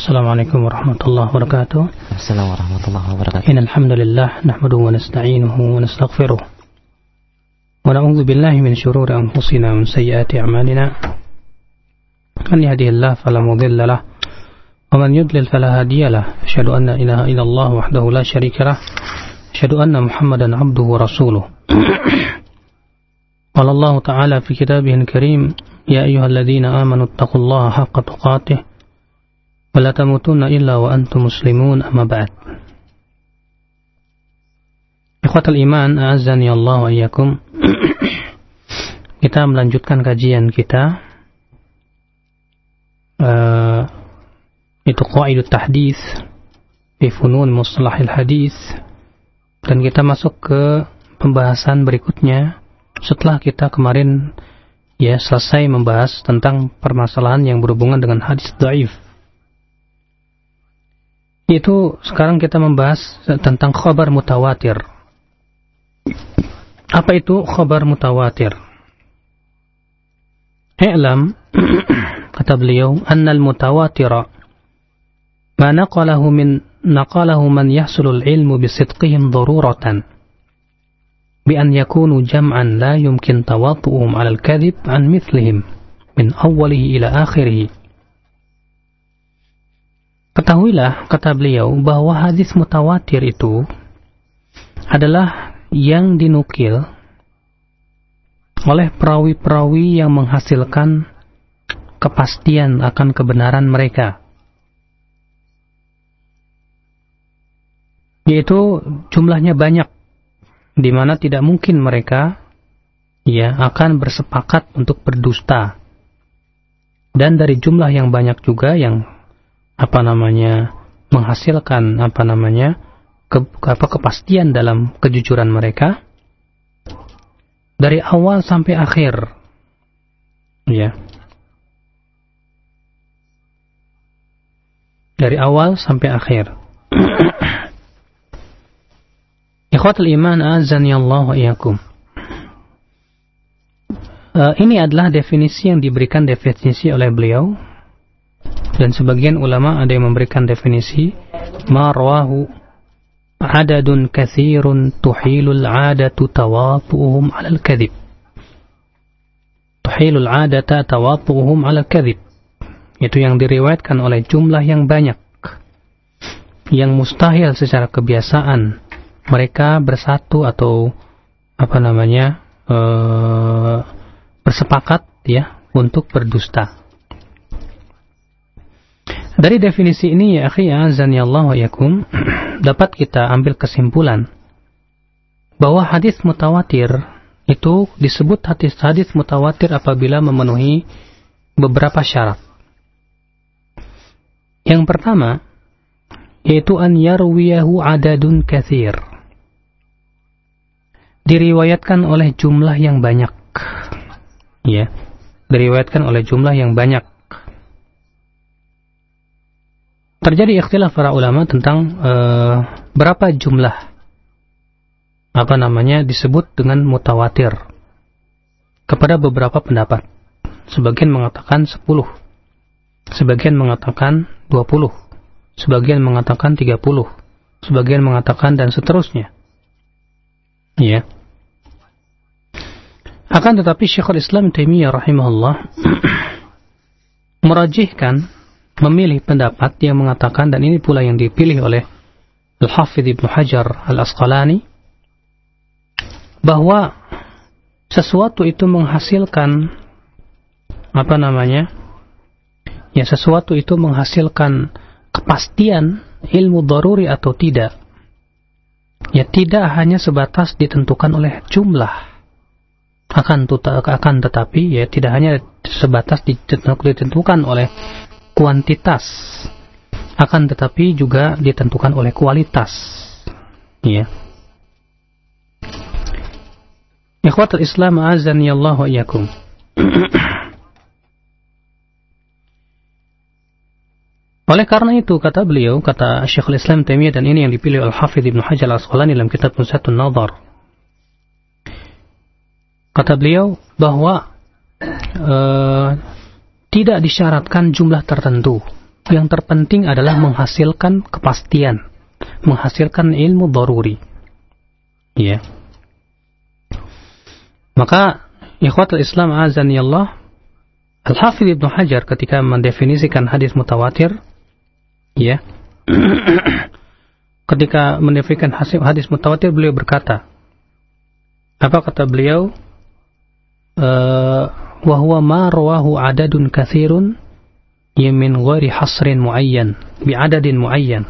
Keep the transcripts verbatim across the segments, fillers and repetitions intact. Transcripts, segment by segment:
Assalamualaikum warahmatullahi wabarakatuh. Assalamualaikum warahmatullahi wabarakatuh. Innal hamdalillah nahmaduhu wa nasta'inuhu wa nastaghfiruh. Wa na'udzu billahi min shururi anfusina wa min sayyiati a'malina. Man yahdihillahu fala mudilla lahu wa man yudlil fala hadiya lahu. Asyhadu an la ilaha illallah wahdahu la syarika lahu. Asyhadu anna Muhammadan 'abduhu wa rasuluh. Qala Allah ta'ala fi kitabihil karim, ya ayyuhalladzina amanu taqullaha haqqa tuqatih wa la tamutunna illa wa antum muslimun, amma ba'd. Ikhwatal iman, a'azzani Allah wa iyyakum. Kita melanjutkan kajian kita uh, itu qaidut tahdits fi funun mustalahil hadis, dan kita masuk ke pembahasan berikutnya setelah kita kemarin ya selesai membahas tentang permasalahan yang berhubungan dengan hadis dhaif. Itu sekarang kita membahas tentang khabar mutawatir. Apa itu khabar mutawatir? I'lam, kata beliau, annal mutawatira ma naqalahu min naqalahu man yahsulul ilmu bisidqihim daruratan bi an yakunu jam'an la yumkin tawatu'uhum 'ala al-kadhib an mithlihim min awwalihi ila akhirih. Ketahuilah, kata beliau, bahwa hadis mutawatir itu adalah yang dinukil oleh perawi-perawi yang menghasilkan kepastian akan kebenaran mereka, yaitu jumlahnya banyak, di mana tidak mungkin mereka ya akan bersepakat untuk berdusta. Dan dari jumlah yang banyak juga yang apa namanya menghasilkan apa namanya ke, apa kepastian dalam kejujuran mereka dari awal sampai akhir, ya, dari awal sampai akhir. Ikhwatul iman, azani Allah wa iyyakum. Uh, ini adalah definisi yang diberikan definisi oleh beliau, dan sebagian ulama ada yang memberikan definisi ma rawahu adadun katsirun tuhilul 'adatu tawatu'uhum 'alal kadhib. Tuhilul 'adata tawatu'uhum 'alal kadhib. Itu yang diriwayatkan oleh jumlah yang banyak, yang mustahil secara kebiasaan mereka bersatu atau apa namanya ee, bersepakat ya untuk berdusta. Dari definisi ini ya akhi, azani Allah wa yakum, dapat kita ambil kesimpulan bahwa hadis mutawatir itu disebut hadis-hadis mutawatir apabila memenuhi beberapa syarat. Yang pertama yaitu an yarwiyahu adadun katsir, diriwayatkan oleh jumlah yang banyak, ya, diriwayatkan oleh jumlah yang banyak. Terjadi ikhtilaf para ulama tentang uh, berapa jumlah apa namanya disebut dengan mutawatir. Kepada beberapa pendapat, sebagian mengatakan sepuluh, sebagian mengatakan dua puluh, sebagian mengatakan tiga puluh, sebagian mengatakan dan seterusnya. Ya. Akan tetapi Syekhul Islam Taimiyah rahimahullah merajihkan, memilih pendapat yang mengatakan, dan ini pula yang dipilih oleh Al-Hafidh Ibnu Hajar Al-Asqalani, bahwa sesuatu itu menghasilkan apa namanya ya sesuatu itu menghasilkan kepastian ilmu daruri atau tidak, ya tidak hanya sebatas ditentukan oleh jumlah, akan akan tetapi ya tidak hanya sebatas ditentukan oleh kuantitas, akan tetapi juga ditentukan oleh kualitas, ya. Ikhwatul Islam, azani Allah wa iyyakum. Oleh karena itu, kata beliau, kata Syekhul Islam Taimiyah, dan ini yang dipilih Al-Hafidh Ibnu Hajar Al-Asqalani dalam kitab Nuzhatun Nadhar, kata beliau bahwa uh, tidak disyaratkan jumlah tertentu, yang terpenting adalah menghasilkan kepastian, menghasilkan ilmu daruri. Ya. Maka ikhwatul Islam azani Allah, Al-Hafidz Ibnu Hajar ketika mendefinisikan hadis mutawatir, ya, ketika mendefinisikan hadis mutawatir, beliau berkata, apa kata beliau? Wa huwa ma rawahu adadun katsirun min ghairi hasrin muayyan bi adadin muayyan,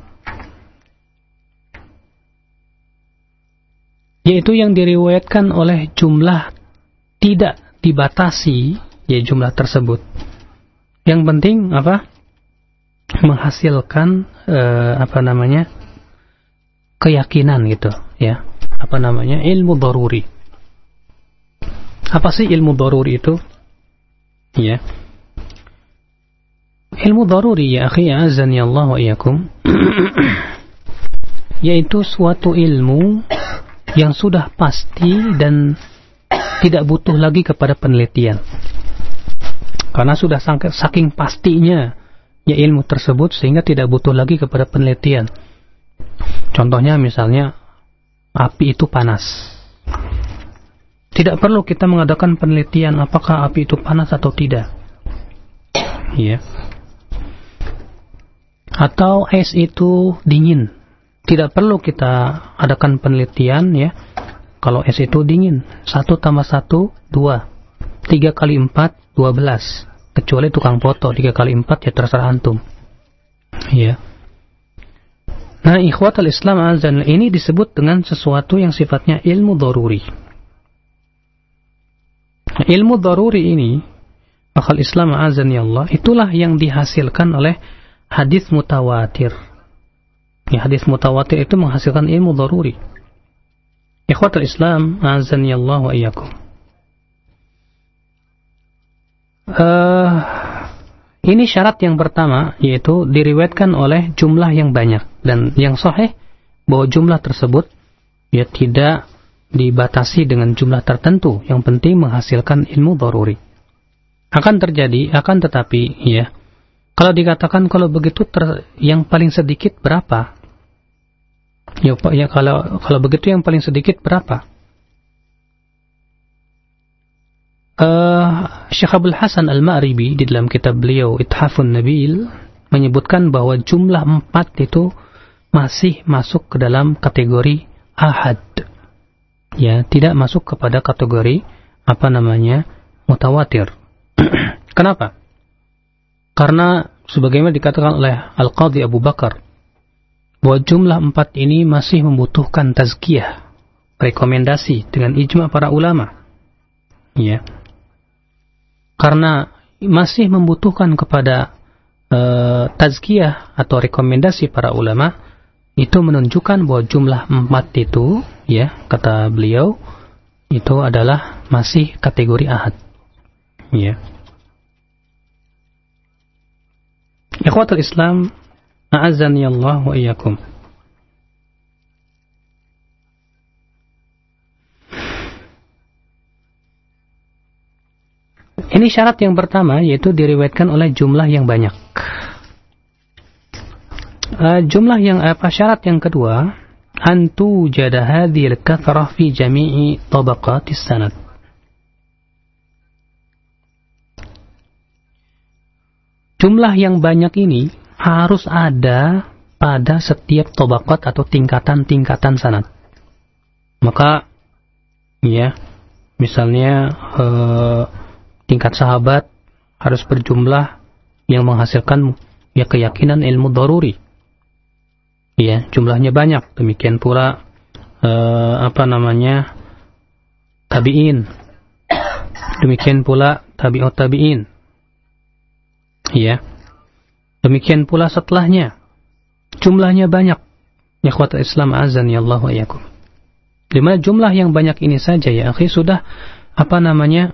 yaitu yang diriwayatkan oleh jumlah tidak dibatasi, ya jumlah tersebut. Yang penting apa? Menghasilkan eh, apa namanya? keyakinan gitu, ya. Apa namanya? Ilmu daruri. Apa sih ilmu daruri itu? Ya. Ilmu daruri ya akhi azani Allah wa iyyakum yaitu suatu ilmu yang sudah pasti dan tidak butuh lagi kepada penelitian. Karena sudah saking pastinya ya ilmu tersebut sehingga tidak butuh lagi kepada penelitian. Contohnya misalnya api itu panas. Tidak perlu kita mengadakan penelitian apakah api itu panas atau tidak. Ya. Atau es itu dingin. Tidak perlu kita adakan penelitian ya. Kalau es itu dingin, satu tambah satu, dua. Tiga kali empat, dua belas. Kecuali tukang foto, tiga kali empat ya terserah antum. Ya. Nah, ikhwatul Islam azan, ini disebut dengan sesuatu yang sifatnya ilmu daruri. Nah, ilmu daruri ini, akal Islam azan ya Allah, itulah yang dihasilkan oleh hadis mutawatir. Ya, hadis mutawatir itu menghasilkan ilmu daruri. Ikhwatul Islam azan ya Allah wa iyyakum. Uh, ini syarat yang pertama, yaitu diriwayatkan oleh jumlah yang banyak, dan yang sahih bahwa jumlah tersebut ya tidak dibatasi dengan jumlah tertentu, yang penting menghasilkan ilmu daruri. Akan terjadi, akan tetapi ya, kalau dikatakan kalau begitu ter, yang paling sedikit berapa? Ya, ya kalau kalau begitu yang paling sedikit berapa? Uh, Syekh Abdul Hasan Al-Ma'ribi di dalam kitab beliau Ithafun Nabil menyebutkan bahwa jumlah empat itu masih masuk ke dalam kategori ahad. Ya, tidak masuk kepada kategori apa namanya? Mutawatir. Kenapa? Karena sebagaimana dikatakan oleh Al-Qadhi Abu Bakar bahwa jumlah empat ini masih membutuhkan tazkiyah, rekomendasi dengan ijma' para ulama. Ya. Karena masih membutuhkan kepada uh, tazkiyah atau rekomendasi para ulama, itu menunjukkan bahwa jumlah empat itu, ya, kata beliau, itu adalah masih kategori ahad. Ya. Ikhwatul Islam, a'azzani Allah wa iyyakum. Ini syarat yang pertama, yaitu diriwayatkan oleh jumlah yang banyak. Uh, jumlah yang apa? Syarat yang kedua, antu jada hadhil kathrah fi jami'i tabaqatis sanad. Jumlah yang banyak ini harus ada pada setiap tabaqat atau tingkatan-tingkatan sanad. Maka, ya, misalnya uh, tingkat sahabat harus berjumlah yang menghasilkan ya keyakinan ilmu daruri. Ya, jumlahnya banyak. Demikian pula eh, apa namanya? Tabi'in. Demikian pula tabi'ut tabi'in. Ya. Demikian pula setelahnya. Jumlahnya banyak. Ikhwatul Islam azan ya Allah wa iyyakum. Di mana jumlah yang banyak ini saja ya akhi sudah apa namanya?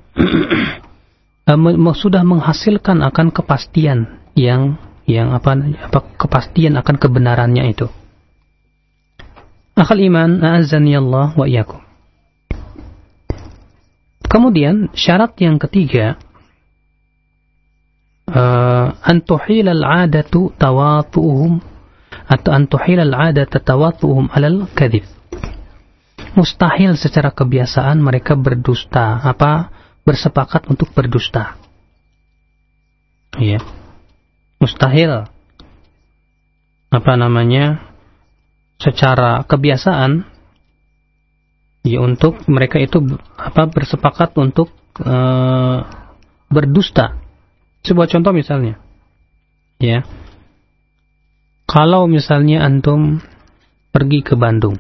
sudah menghasilkan akan kepastian yang yang apa apa kepastian akan kebenarannya itu. Akal iman, a'azzani Allah wa iyyakum. Kemudian syarat yang ketiga, uh, antuhil al-'adatu tawatu'uhum atau antuhil al-'adatu tawatu'uhum 'alal kadhib. Mustahil secara kebiasaan mereka berdusta, apa bersepakat untuk berdusta. Iya. Mustahil apa namanya secara kebiasaan ya untuk mereka itu apa bersepakat untuk uh, berdusta. Sebuah contoh misalnya, ya, kalau misalnya antum pergi ke Bandung,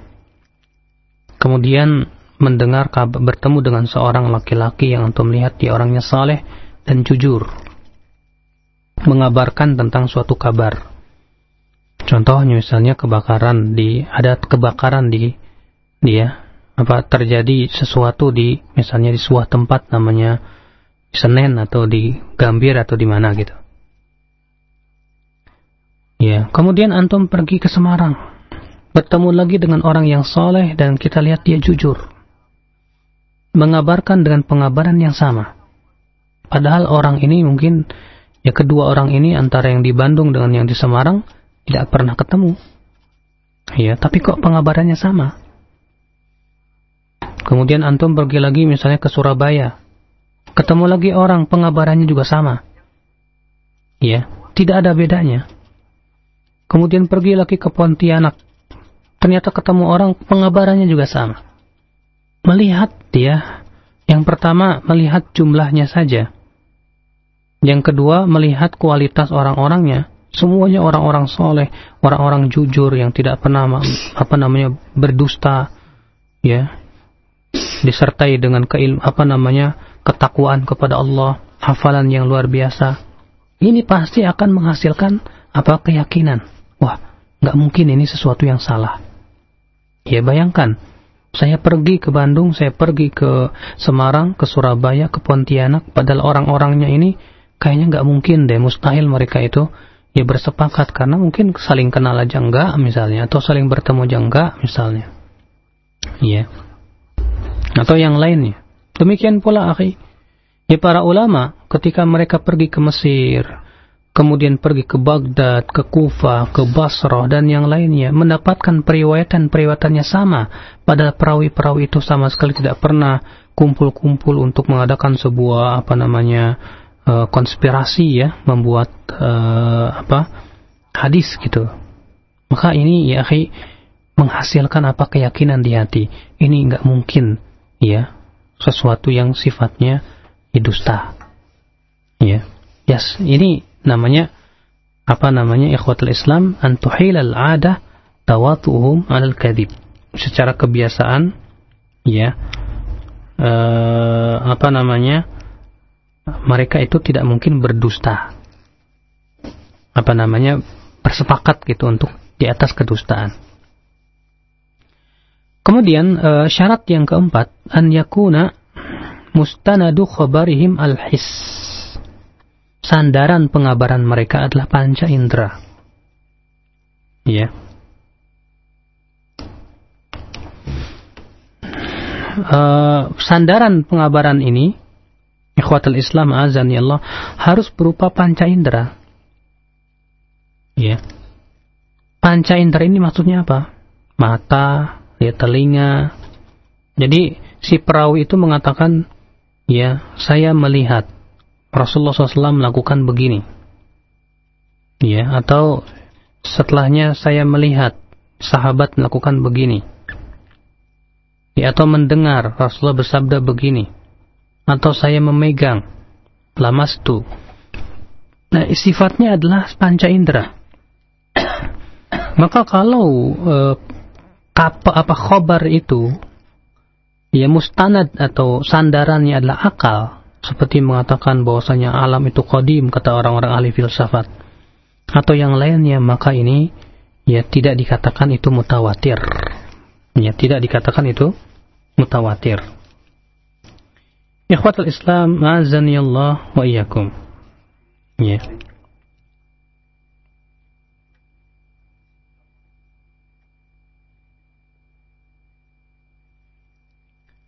kemudian mendengar kabar, bertemu dengan seorang laki-laki yang antum lihat dia orangnya saleh dan jujur, mengabarkan tentang suatu kabar. Contohnya misalnya kebakaran di ada kebakaran di dia apa terjadi sesuatu di misalnya di sebuah tempat namanya Senen atau di Gambir atau di mana gitu. Ya, kemudian antum pergi ke Semarang, bertemu lagi dengan orang yang soleh dan kita lihat dia jujur, mengabarkan dengan pengabaran yang sama. Padahal orang ini mungkin ya kedua orang ini antara yang di Bandung dengan yang di Semarang tidak pernah ketemu. Ya, tapi kok pengabarannya sama. Kemudian antum pergi lagi misalnya ke Surabaya, ketemu lagi orang, pengabarannya juga sama. Ya, tidak ada bedanya. Kemudian pergi lagi ke Pontianak, ternyata ketemu orang, pengabarannya juga sama. Melihat dia, yang pertama melihat jumlahnya saja. Yang kedua melihat kualitas orang-orangnya. Semuanya orang-orang soleh, orang-orang jujur yang tidak pernah apa namanya berdusta, ya, disertai dengan keilmu apa namanya ketakwaan kepada Allah, hafalan yang luar biasa. Ini pasti akan menghasilkan apa keyakinan. Wah, nggak mungkin ini sesuatu yang salah. Ya bayangkan, saya pergi ke Bandung, saya pergi ke Semarang, ke Surabaya, ke Pontianak, padahal orang-orangnya ini kayaknya nggak mungkin deh, mustahil mereka itu ya bersepakat karena mungkin saling kenal aja enggak misalnya, atau saling bertemu aja enggak misalnya. Iya. Atau yang lainnya. Demikian pula akhi, ya para ulama ketika mereka pergi ke Mesir, kemudian pergi ke Baghdad, ke Kufah, ke Basrah dan yang lainnya, mendapatkan periwayatan-periwayatannya sama, padahal perawi-perawi itu sama sekali tidak pernah kumpul-kumpul untuk mengadakan sebuah apa namanya uh, konspirasi ya, membuat uh, apa hadis gitu. Maka ini ya akhi menghasilkan apa keyakinan di hati. Ini enggak mungkin ya sesuatu yang sifatnya dusta. Ya. Yes, ini namanya apa namanya ikhwatul Islam antuhilal 'adah tawatuhum 'alal kadhib. Secara kebiasaan ya eh, apa namanya mereka itu tidak mungkin berdusta. Apa namanya bersepakat gitu untuk di atas kedustaan. Kemudian uh, syarat yang keempat, an yakuna mustanadu khabarihim al-his. Sandaran pengabaran mereka adalah panca indera. Ya. Uh, sandaran pengabaran ini, ikhwatul Islam azani Allah, harus berupa panca indera. Ya. Panca indera ini maksudnya apa? Mata, ya, telinga. Jadi si perawi itu mengatakan, ya saya melihat Rasulullah shallallahu alaihi wasallam melakukan begini, ya, atau setelahnya saya melihat sahabat melakukan begini, ya, atau mendengar Rasulullah bersabda begini, atau saya memegang lamastu. Nah sifatnya adalah panca indera. Maka kalau eh, apa, apa khobar itu ya mustanad atau sandarannya adalah akal, seperti mengatakan bahwasanya alam itu qadim kata orang-orang ahli filsafat, atau yang lainnya, maka ini ya tidak dikatakan itu mutawatir. Ya tidak dikatakan itu mutawatir. Ikhwatul Islam azani Allah wa iyyakum. Ya.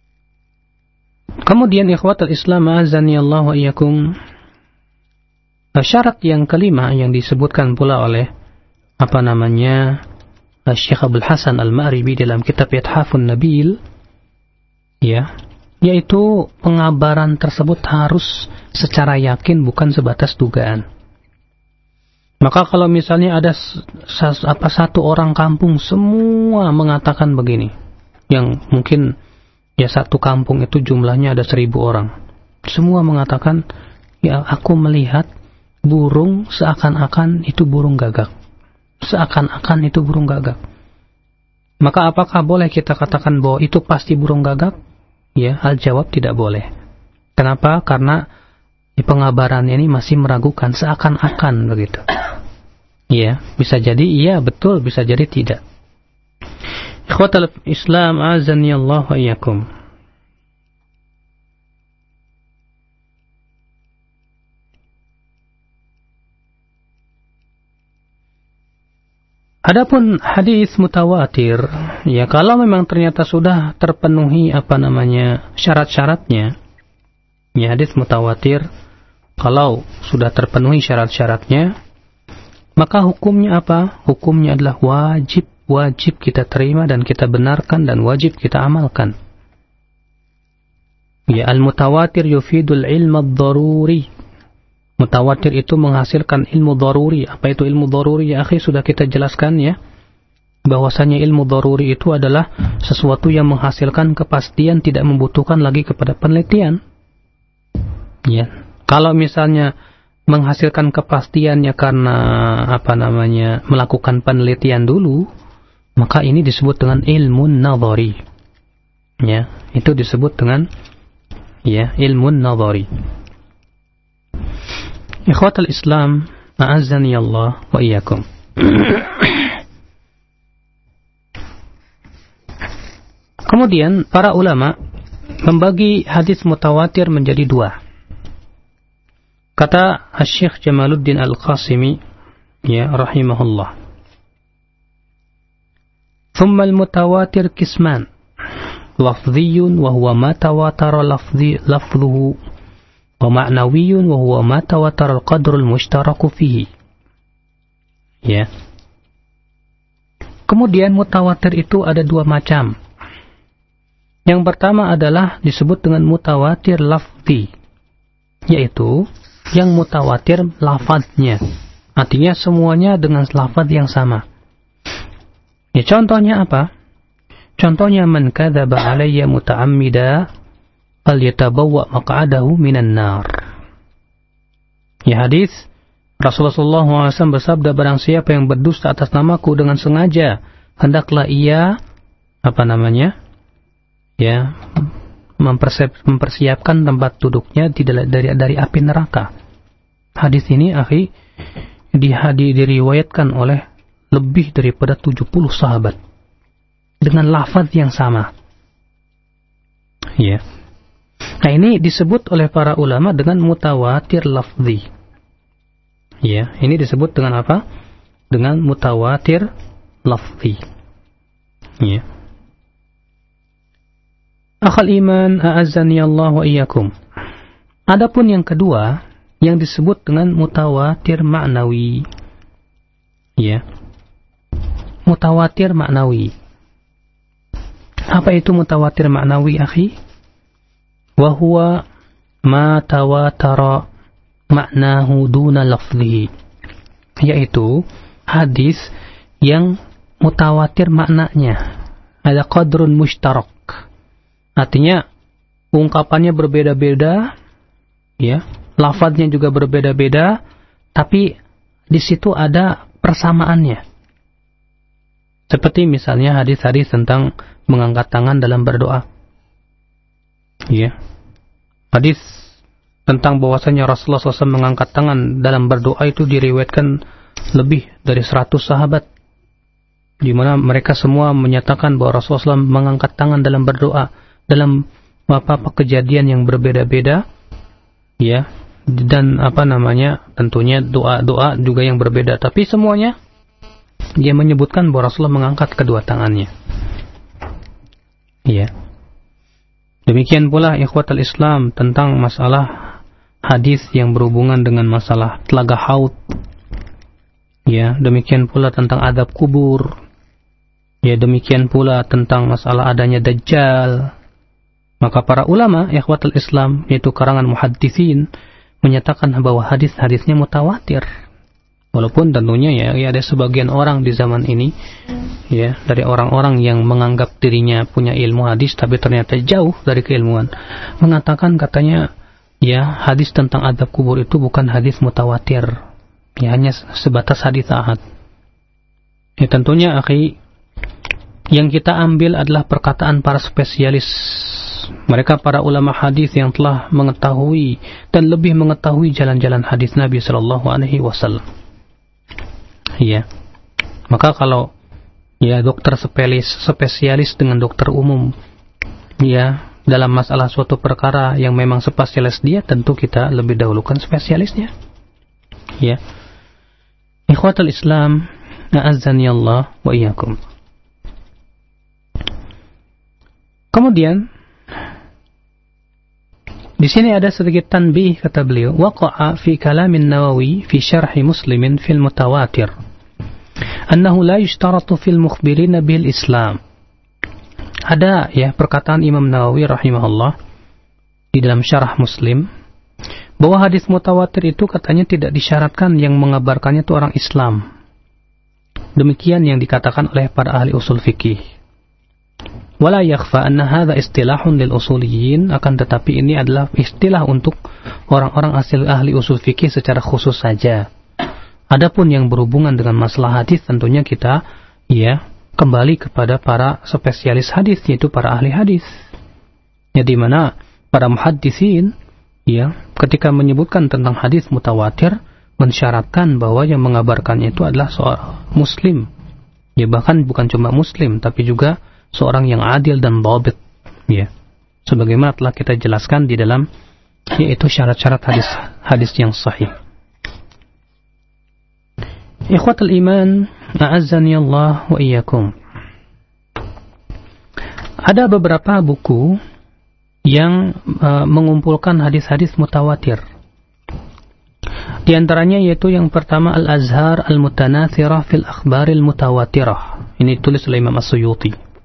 Kemudian ikhwatul Islam azani Allah wa iyyakum, Syarat yang kelima yang disebutkan pula oleh apa namanya Syekh Abdul Hasan Al-Ma'ribi dalam kitab Ithafun Nabil, ya, yaitu pengabaran tersebut harus secara yakin, bukan sebatas dugaan. Maka kalau misalnya ada apa satu orang kampung semua mengatakan begini, yang mungkin ya satu kampung itu jumlahnya ada seribu orang, semua mengatakan, ya aku melihat burung seakan-akan itu burung gagak, seakan-akan itu burung gagak. Maka apakah boleh kita katakan bahwa itu pasti burung gagak? Ya, al-jawab tidak boleh. Kenapa? Karena pengabaran ini masih meragukan, seakan-akan begitu. Ya, bisa jadi iya betul, bisa jadi tidak. Ikhwatal Islam azani Allah wa iyyakum. Adapun hadis mutawatir, ya kalau memang ternyata sudah terpenuhi apa namanya syarat-syaratnya, ya hadis mutawatir kalau sudah terpenuhi syarat-syaratnya, maka hukumnya apa? Hukumnya adalah wajib, wajib kita terima dan kita benarkan dan wajib kita amalkan. Ya, al-mutawatir yufidul ilma ad-daruri. Mutawatir itu menghasilkan ilmu daruri. Apa itu ilmu daruri? Ya akhi, sudah kita jelaskan ya, bahwasanya ilmu daruri itu adalah sesuatu yang menghasilkan kepastian, tidak membutuhkan lagi kepada penelitian. Ya, kalau misalnya menghasilkan kepastiannya karena apa namanya melakukan penelitian dulu, maka ini disebut dengan ilmu nadhari. Ya, itu disebut dengan ya ilmu nadhari. Ikhwatal Islam, a'azzani Allah wa iyyakum. Kemudian para ulama membagi hadis mutawatir menjadi dua. Kata Syekh Jamaluddin Al-Qasimi, ya rahimahullah, thumma al-mutawatir qisman, lafdhiyun wa huwa ma tawatara lafdhi lafdhuhu, wa ma'nawiyun wa huwa ma tawatara al-qadrul mushtaraku fihi. Ya. Kemudian mutawatir itu ada dua macam. Yang pertama adalah disebut dengan mutawatir lafzi, yaitu yang mutawatir lafadznya. Artinya semuanya dengan lafadz yang sama. Ya, contohnya apa? Contohnya man kadzaba alayya muta'ammida falyatabawwa maq'adahu minan nar. Ya, hadis Rasulullah sallallahu alaihi wasallam bersabda, barang siapa yang berdusta atas namaku dengan sengaja, hendaklah ia apa namanya? Ya, mempersiapkan tempat duduknya tidak dari dari api neraka. Hadis ini akhi di hadis diriwayatkan oleh lebih daripada tujuh puluh sahabat dengan lafaz yang sama. Ya. Nah, ini disebut oleh para ulama dengan mutawatir lafzi. Ya, ini disebut dengan apa? Dengan mutawatir lafzi. Ya. Akhal iman, a'azzani Allah wa iyyakum. Adapun yang kedua yang disebut dengan mutawatir ma'nawi. Ya. Mutawatir ma'nawi. Apa itu mutawatir ma'nawi, akhi? Wa huwa ma tawatara ma'nahu duna lafzihi. Yaitu hadis yang mutawatir maknanya, ada qadrun mushtarak. Artinya ungkapannya berbeda-beda, ya, lafadznya juga berbeda-beda, tapi di situ ada persamaannya. Seperti misalnya hadis-hadis tentang mengangkat tangan dalam berdoa. Ya. Hadis tentang bahwasanya Rasulullah shallallahu alaihi wasallam mengangkat tangan dalam berdoa itu diriwayatkan lebih dari seratus sahabat, di mana mereka semua menyatakan bahwa Rasulullah shallallahu alaihi wasallam mengangkat tangan dalam berdoa dalam apa-apa kejadian yang berbeda-beda, ya, dan apa namanya tentunya doa-doa juga yang berbeda, tapi semuanya dia menyebutkan bahwa Rasulullah mengangkat kedua tangannya. Ya. Demikian pula ikhwatul Islam tentang masalah hadis yang berhubungan dengan masalah telaga haud, ya, demikian pula tentang adab kubur, ya, demikian pula tentang masalah adanya dajjal, maka para ulama ikhwatul Islam, yaitu karangan muhadditsin, menyatakan bahwa hadis-hadisnya mutawatir. Walaupun tentunya ya, ya ada sebagian orang di zaman ini, ya, dari orang-orang yang menganggap dirinya punya ilmu hadis tapi ternyata jauh dari keilmuan, mengatakan katanya ya hadis tentang adab kubur itu bukan hadis mutawatir, ya hanya sebatas hadis ahad. Ya tentunya akhi, yang kita ambil adalah perkataan para spesialis, mereka para ulama hadis yang telah mengetahui dan lebih mengetahui jalan-jalan hadis Nabi sallallahu alaihi wasallam. Ya, maka kalau ya dokter spesialis, spesialis dengan dokter umum, ya dalam masalah suatu perkara yang memang spesialis dia, tentu kita lebih dahulukan spesialisnya. Ya, ikhwatul Islam, a'azzani Allah wa iyyakum. Kemudian di sini ada sedikit tanbih, kata beliau, waqa'a fi kalamin Nawawi fi syarhi Muslimin fil mutawatir annahu la yushtaratu fil mukhbirina bil Islam. Ada ya perkataan Imam Nawawi rahimahullah di dalam syarah Muslim bahwa hadis mutawatir itu katanya tidak disyaratkan yang mengabarkannya itu orang Islam. Demikian yang dikatakan oleh para ahli usul fikih. Wala yakhfa anna hadha istilahun lil usuliyin, akan tetapi ini adalah istilah untuk orang-orang asli ahli usul fikih secara khusus saja. Adapun yang berhubungan dengan masalah hadis tentunya kita ya kembali kepada para spesialis hadis, yaitu para ahli hadis. Ya, di mana para muhaddisin ya ketika menyebutkan tentang hadis mutawatir mensyaratkan bahwa yang mengabarkannya itu adalah seorang muslim. Ya bahkan bukan cuma muslim tapi juga seorang yang adil dan dhabit, ya. Sebagaimana telah kita jelaskan di dalam yaitu syarat-syarat hadis hadis yang sahih. Ikhwatul iman, a'azzani Allah wa iyyakum. Ada beberapa buku yang uh, mengumpulkan hadis-hadis mutawatir. Di antaranya yaitu yang pertama Al-Azhar Al-Mutanathirah fil Akhbaril Mutawatirah. Ini ditulis oleh Imam As-Suyuti.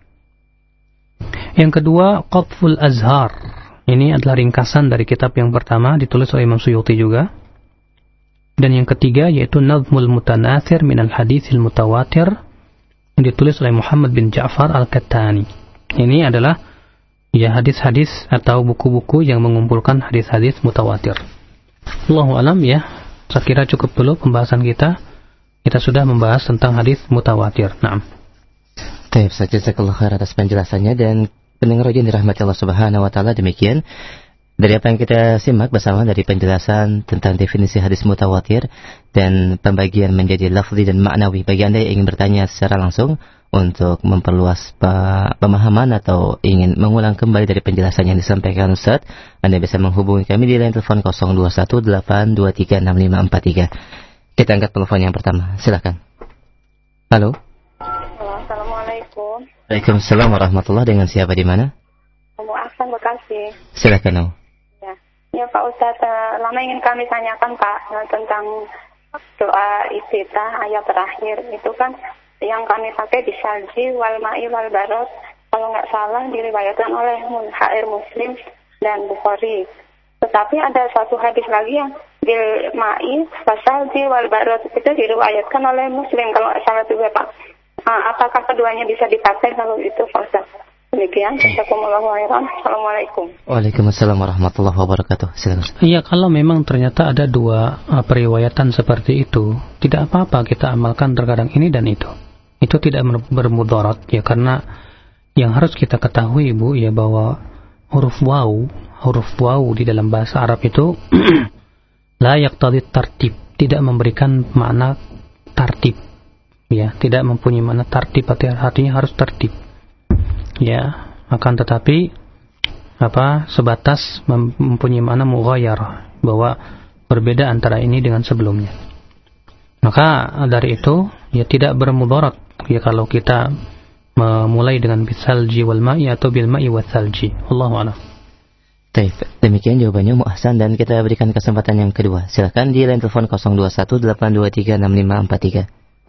Yang kedua, Qatful Azhar. Ini adalah ringkasan dari kitab yang pertama, ditulis oleh Imam Suyuti juga. Dan yang ketiga, yaitu Nazmul Mutanathir Minal Hadithil Mutawatir, yang ditulis oleh Muhammad bin Ja'far Al-Kattani. Ini adalah ya hadis-hadis atau buku-buku yang mengumpulkan hadis-hadis mutawatir. Allahu alam ya, saya kira cukup dulu pembahasan kita. Kita sudah membahas tentang hadis mutawatir. Naam. Baik, saja jazakallahu khair atas penjelasannya. Dan pendengar yang dirahmati Allah Subhanahu wa taala, demikian dari apa yang kita simak bersama dari penjelasan tentang definisi hadis mutawatir dan pembagian menjadi lafzi dan maknawi. Bagi Anda yang ingin bertanya secara langsung untuk memperluas pemahaman atau ingin mengulang kembali dari penjelasan yang disampaikan Ustaz, Anda bisa menghubungi kami di line telepon nol dua satu delapan dua tiga enam lima empat tiga. Kita angkat telepon yang pertama. Silakan. Halo. Assalamualaikum. Waalaikumsalam warahmatullahi. Dengan siapa di mana? Umu Ahsan, Bekasi. Silakan, Om. Ya. Ya Pak Ustaz, lama ingin kami tanyakan Pak tentang doa iftitah ayat terakhir itu kan yang kami pakai di salji wal ma'i wal barot, kalau nggak salah diriwayatkan oleh Munhair Muslim dan Bukhari. Tetapi ada satu hadis lagi yang bil ma'i wasalji wal barot itu diriwayatkan oleh Muslim kalau nggak salah juga Pak. Nah, apakah keduanya bisa dipakai kalau itu Pak Ustaz? Demikian. Assalamualaikum. Waalaikumsalam warahmatullahi wabarakatuh. Silakan. Iya, kalau memang ternyata ada dua uh, periwayatan seperti itu, tidak apa-apa kita amalkan terkadang ini dan itu. Itu tidak bermudarat ya, karena yang harus kita ketahui Ibu ya bahwa huruf waw, huruf waw di dalam bahasa Arab itu la yaqtadi tartib, tidak memberikan makna tartib. Ya, tidak mempunyai makna tartib, artinya harus tertib. Ya, akan tetapi apa sebatas mempunyai makna mughayyar, bahwa berbeda antara ini dengan sebelumnya. Maka dari itu ya tidak bermudarat ya kalau kita memulai dengan bisalji wal ma'i atau bil ma'i wasalji. Allahu a'lam. Baik, demikian jawabannya Muhsan, dan kita berikan kesempatan yang kedua. Silakan di line telepon nol dua satu delapan dua tiga enam lima empat tiga.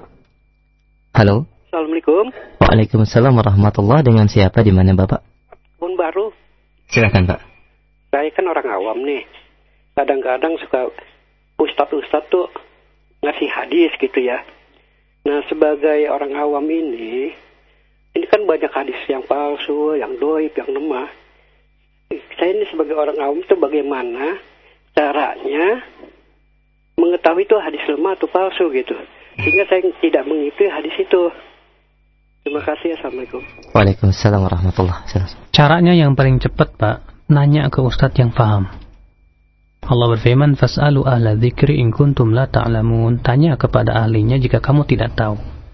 Halo. Assalamualaikum. Waalaikumsalam warahmatullahi. Dengan siapa, di mana Bapak? Bun Baru. Silakan Pak. Saya kan orang awam nih. Kadang-kadang suka ustadz-ustadz tuh ngasih hadis gitu ya. Nah, sebagai orang awam ini, ini kan banyak hadis yang palsu, yang doib, yang lemah. Saya ini sebagai orang awam itu bagaimana caranya mengetahui itu hadis lemah atau palsu gitu. Sehingga saya tidak mengikuti hadis itu. Terima kasih. Assalamualaikum. Waalaikumsalam warahmatullahi wabarakatuh. Caranya yang paling cepat, Pak, nanya ke ustadz yang paham. Allah berfirman, "Fas'alu ahla dzikri in kuntum la ta'lamun." Tanya kepada ahlinya jika kamu tidak tahu.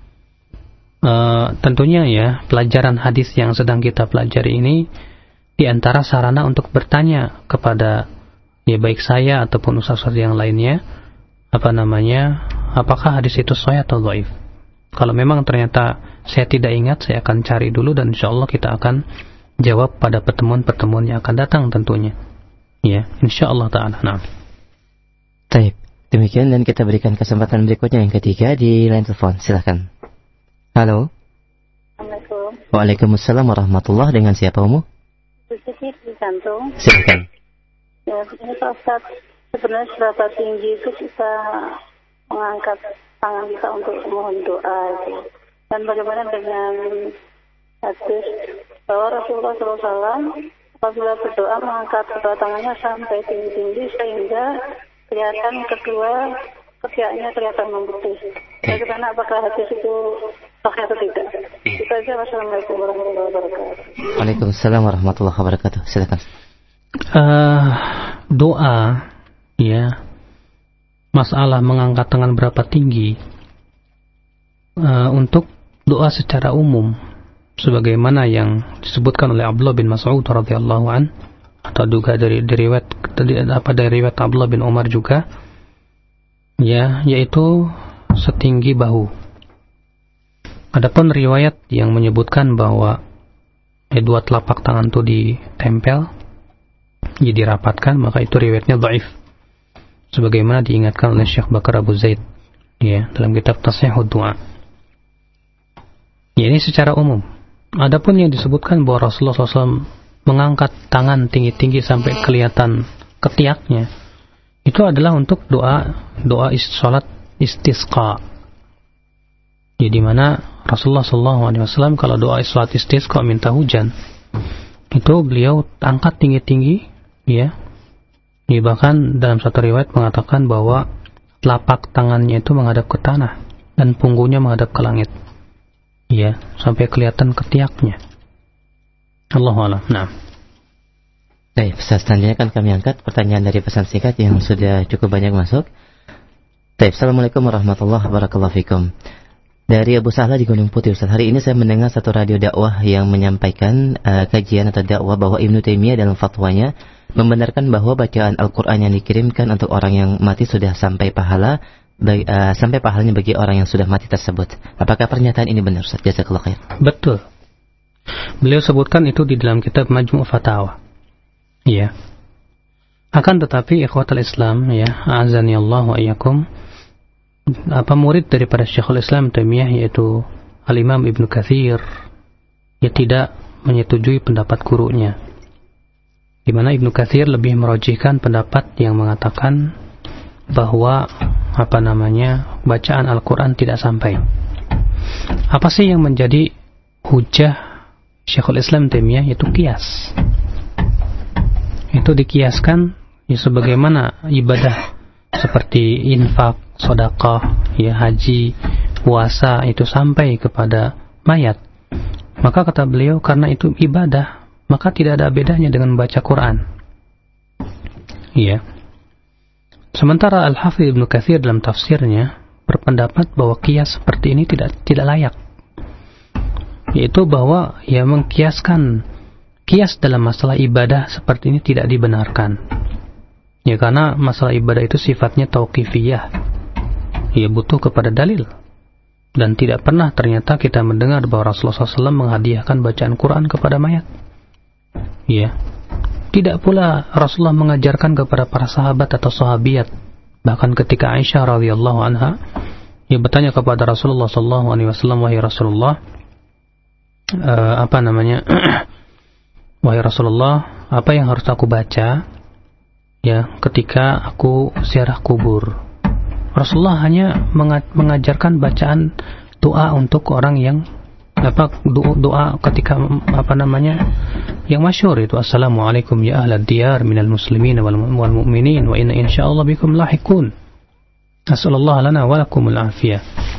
Uh, tentunya ya, pelajaran hadis yang sedang kita pelajari ini di antara sarana untuk bertanya kepada ya baik saya ataupun ustaz-ustaz yang lainnya, apa namanya, apakah hadis itu sahih atau dhaif. Kalau memang ternyata saya tidak ingat, saya akan cari dulu dan insyaallah kita akan jawab pada pertemuan-pertemuan yang akan datang tentunya. Ya, insyaallah taala. Nah. Baik, demikian, dan kita berikan kesempatan berikutnya yang ketiga di line telepon. Silakan. Halo. Assalamualaikum. Waalaikumsalam warahmatullahi. Dengan siapa, Umu? Susi di Jantung. Silakan. Ya, ini Pak Ustaz, sebenarnya seberapa tinggi itu kita mengangkat tangan kita untuk mohon doa gitu. Dan bagaimana dengan hadis bahwa Rasulullah shallallahu alaihi wasallam apabila berdoa mengangkat kedua tangannya sampai tinggi-tinggi sehingga kelihatan kedua ketiaknya kelihatan memutih. Bagaimana, apakah hadis itu sahih atau tidak? Itu aja. Wassalamualaikum warahmatullahi wabarakatuh. Waalaikumsalam warahmatullahi wabarakatuh. Silakan. Uh, doa, ya, masalah mengangkat tangan berapa tinggi uh, untuk doa secara umum, sebagaimana yang disebutkan oleh Abdullah bin Mas'ud radhiyallahu an, atau juga dari dari riwayat apa dari riwayat Abdullah bin Umar juga, ya, yaitu setinggi bahu. Adapun riwayat yang menyebutkan bahwa eh, dua telapak tangan itu ditempel, jadi dirapatkan, maka itu riwayatnya dhaif. Sebagaimana diingatkan oleh Syekh Bakar Abu Zaid, ya, dalam kitab Tasihud Du'a. Ya, ini secara umum. Adapun yang disebutkan bahwa Rasulullah shallallahu alaihi wasallam mengangkat tangan tinggi-tinggi sampai kelihatan ketiaknya, itu adalah untuk doa doa salat istisqa. Jadi mana Rasulullah shallallahu alaihi wasallam kalau doa salat istisqa minta hujan, itu beliau angkat tinggi-tinggi, ya. Ini bahkan dalam satu riwayat mengatakan bahwa telapak tangannya itu menghadap ke tanah dan punggungnya menghadap ke langit, ya, sampai kelihatan ketiaknya. Allahu a'lam. Nah. Baik, pesan selanjutnya kan kami angkat pertanyaan dari pesan singkat yang sudah cukup banyak masuk. Baik, Assalamualaikum warahmatullahi wabarakatuh. Dari Abu Sahla di Gunung Putih, Ustaz. Hari ini saya mendengar satu radio dakwah yang menyampaikan uh, kajian atau dakwah bahwa Ibnu Taimiyah dalam fatwanya membenarkan bahwa bacaan Al-Quran yang dikirimkan untuk orang yang mati sudah sampai pahala bagi, uh, sampai pahalanya bagi orang yang sudah mati tersebut. Apakah pernyataan ini benar, Ustaz? Jazakallahu khair. Betul. Beliau sebutkan itu di dalam kitab Majmu' Fatawa. Iya. Akan tetapi ikhwatal Islam, ya, a'azani Allah wa iyyakum, apa murid daripada Syekhul Islam Taimiyah yaitu Al-Imam Ibnu Katsir, ya, tidak menyetujui pendapat gurunya, di mana Ibnu Katsir lebih merojihkan pendapat yang mengatakan bahwa apa namanya bacaan Al-Quran tidak sampai. Apa sih yang menjadi hujah Syekhul Islam Taimiyah? Yaitu kias. Itu dikiaskan, ya, sebagaimana ibadah seperti infak, sedekah, ya, haji, puasa itu sampai kepada mayat. Maka kata beliau, karena itu ibadah, maka tidak ada bedanya dengan membaca Quran. Iya. Sementara Al-Hafidz Ibnu Katsir dalam tafsirnya berpendapat bahwa kias seperti ini tidak tidak layak. Yaitu bahwa ya mengkiaskan kias dalam masalah ibadah seperti ini tidak dibenarkan. Ya, karena masalah ibadah itu sifatnya tauqifiyah. Ya, butuh kepada dalil. Dan tidak pernah ternyata kita mendengar bahwa Rasulullah shallallahu alaihi wasallam menghadiahkan bacaan Quran kepada mayat. Ya, Tidak pula Rasulullah mengajarkan kepada para sahabat atau sahabiat. Bahkan ketika Aisyah radhiyallahu anha ia bertanya kepada Rasulullah sallallahu alaihi wasallam, wahai Rasulullah, uh, apa namanya? wahai Rasulullah, apa yang harus aku baca ya ketika aku ziarah kubur? Rasulullah hanya mengajarkan bacaan doa untuk orang yang apa doa, doa ketika apa namanya yang masyhur itu, assalamualaikum ya ahlad diyar minal muslimin wal mu'minin wa inna insyaallah bikum lahiqun, nasallallahu lana wa lakumul afiyah.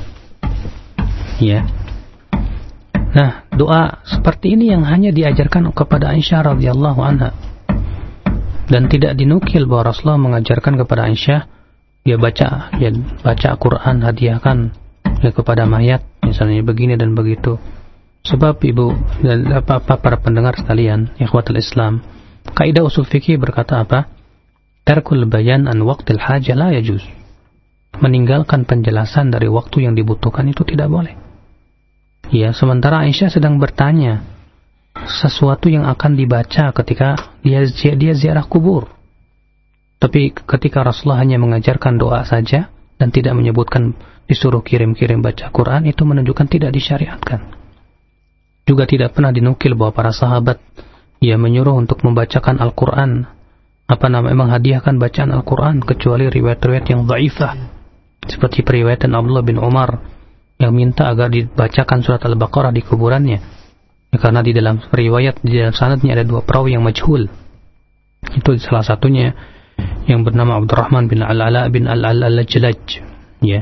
Ya. Nah, doa seperti ini yang hanya diajarkan kepada Aisyah radhiyallahu anha, dan tidak dinukil bahwa Rasulullah mengajarkan kepada Aisyah dia baca ya baca Quran hadiahkan ya kepada mayat misalnya begini dan begitu. Sebab ibu dan apa-apa para pendengar sekalian, ikhwatul Islam, kaidah usul fikih berkata apa? Tarkul bayan an waqtil hajah la yajuz. Meninggalkan penjelasan dari waktu yang dibutuhkan itu tidak boleh. Ya, sementara Aisyah sedang bertanya sesuatu yang akan dibaca ketika dia dia ziarah kubur. Tapi ketika Rasulullah hanya mengajarkan doa saja dan tidak menyebutkan disuruh kirim-kirim baca Quran, itu menunjukkan tidak disyariatkan. Juga tidak pernah dinukil bahwa para sahabat ia menyuruh untuk membacakan Al-Quran, apa nama memang hadiahkan bacaan Al-Quran, kecuali riwayat-riwayat yang dhaifah seperti periwayatan Abdullah bin Umar yang minta agar dibacakan surat Al-Baqarah di kuburannya ya, karena di dalam riwayat di dalam sanadnya ada dua perawi yang majhul. Itu salah satunya yang bernama Abdurrahman bin Al-Ala bin Al-Al-Al-Jalaj ya.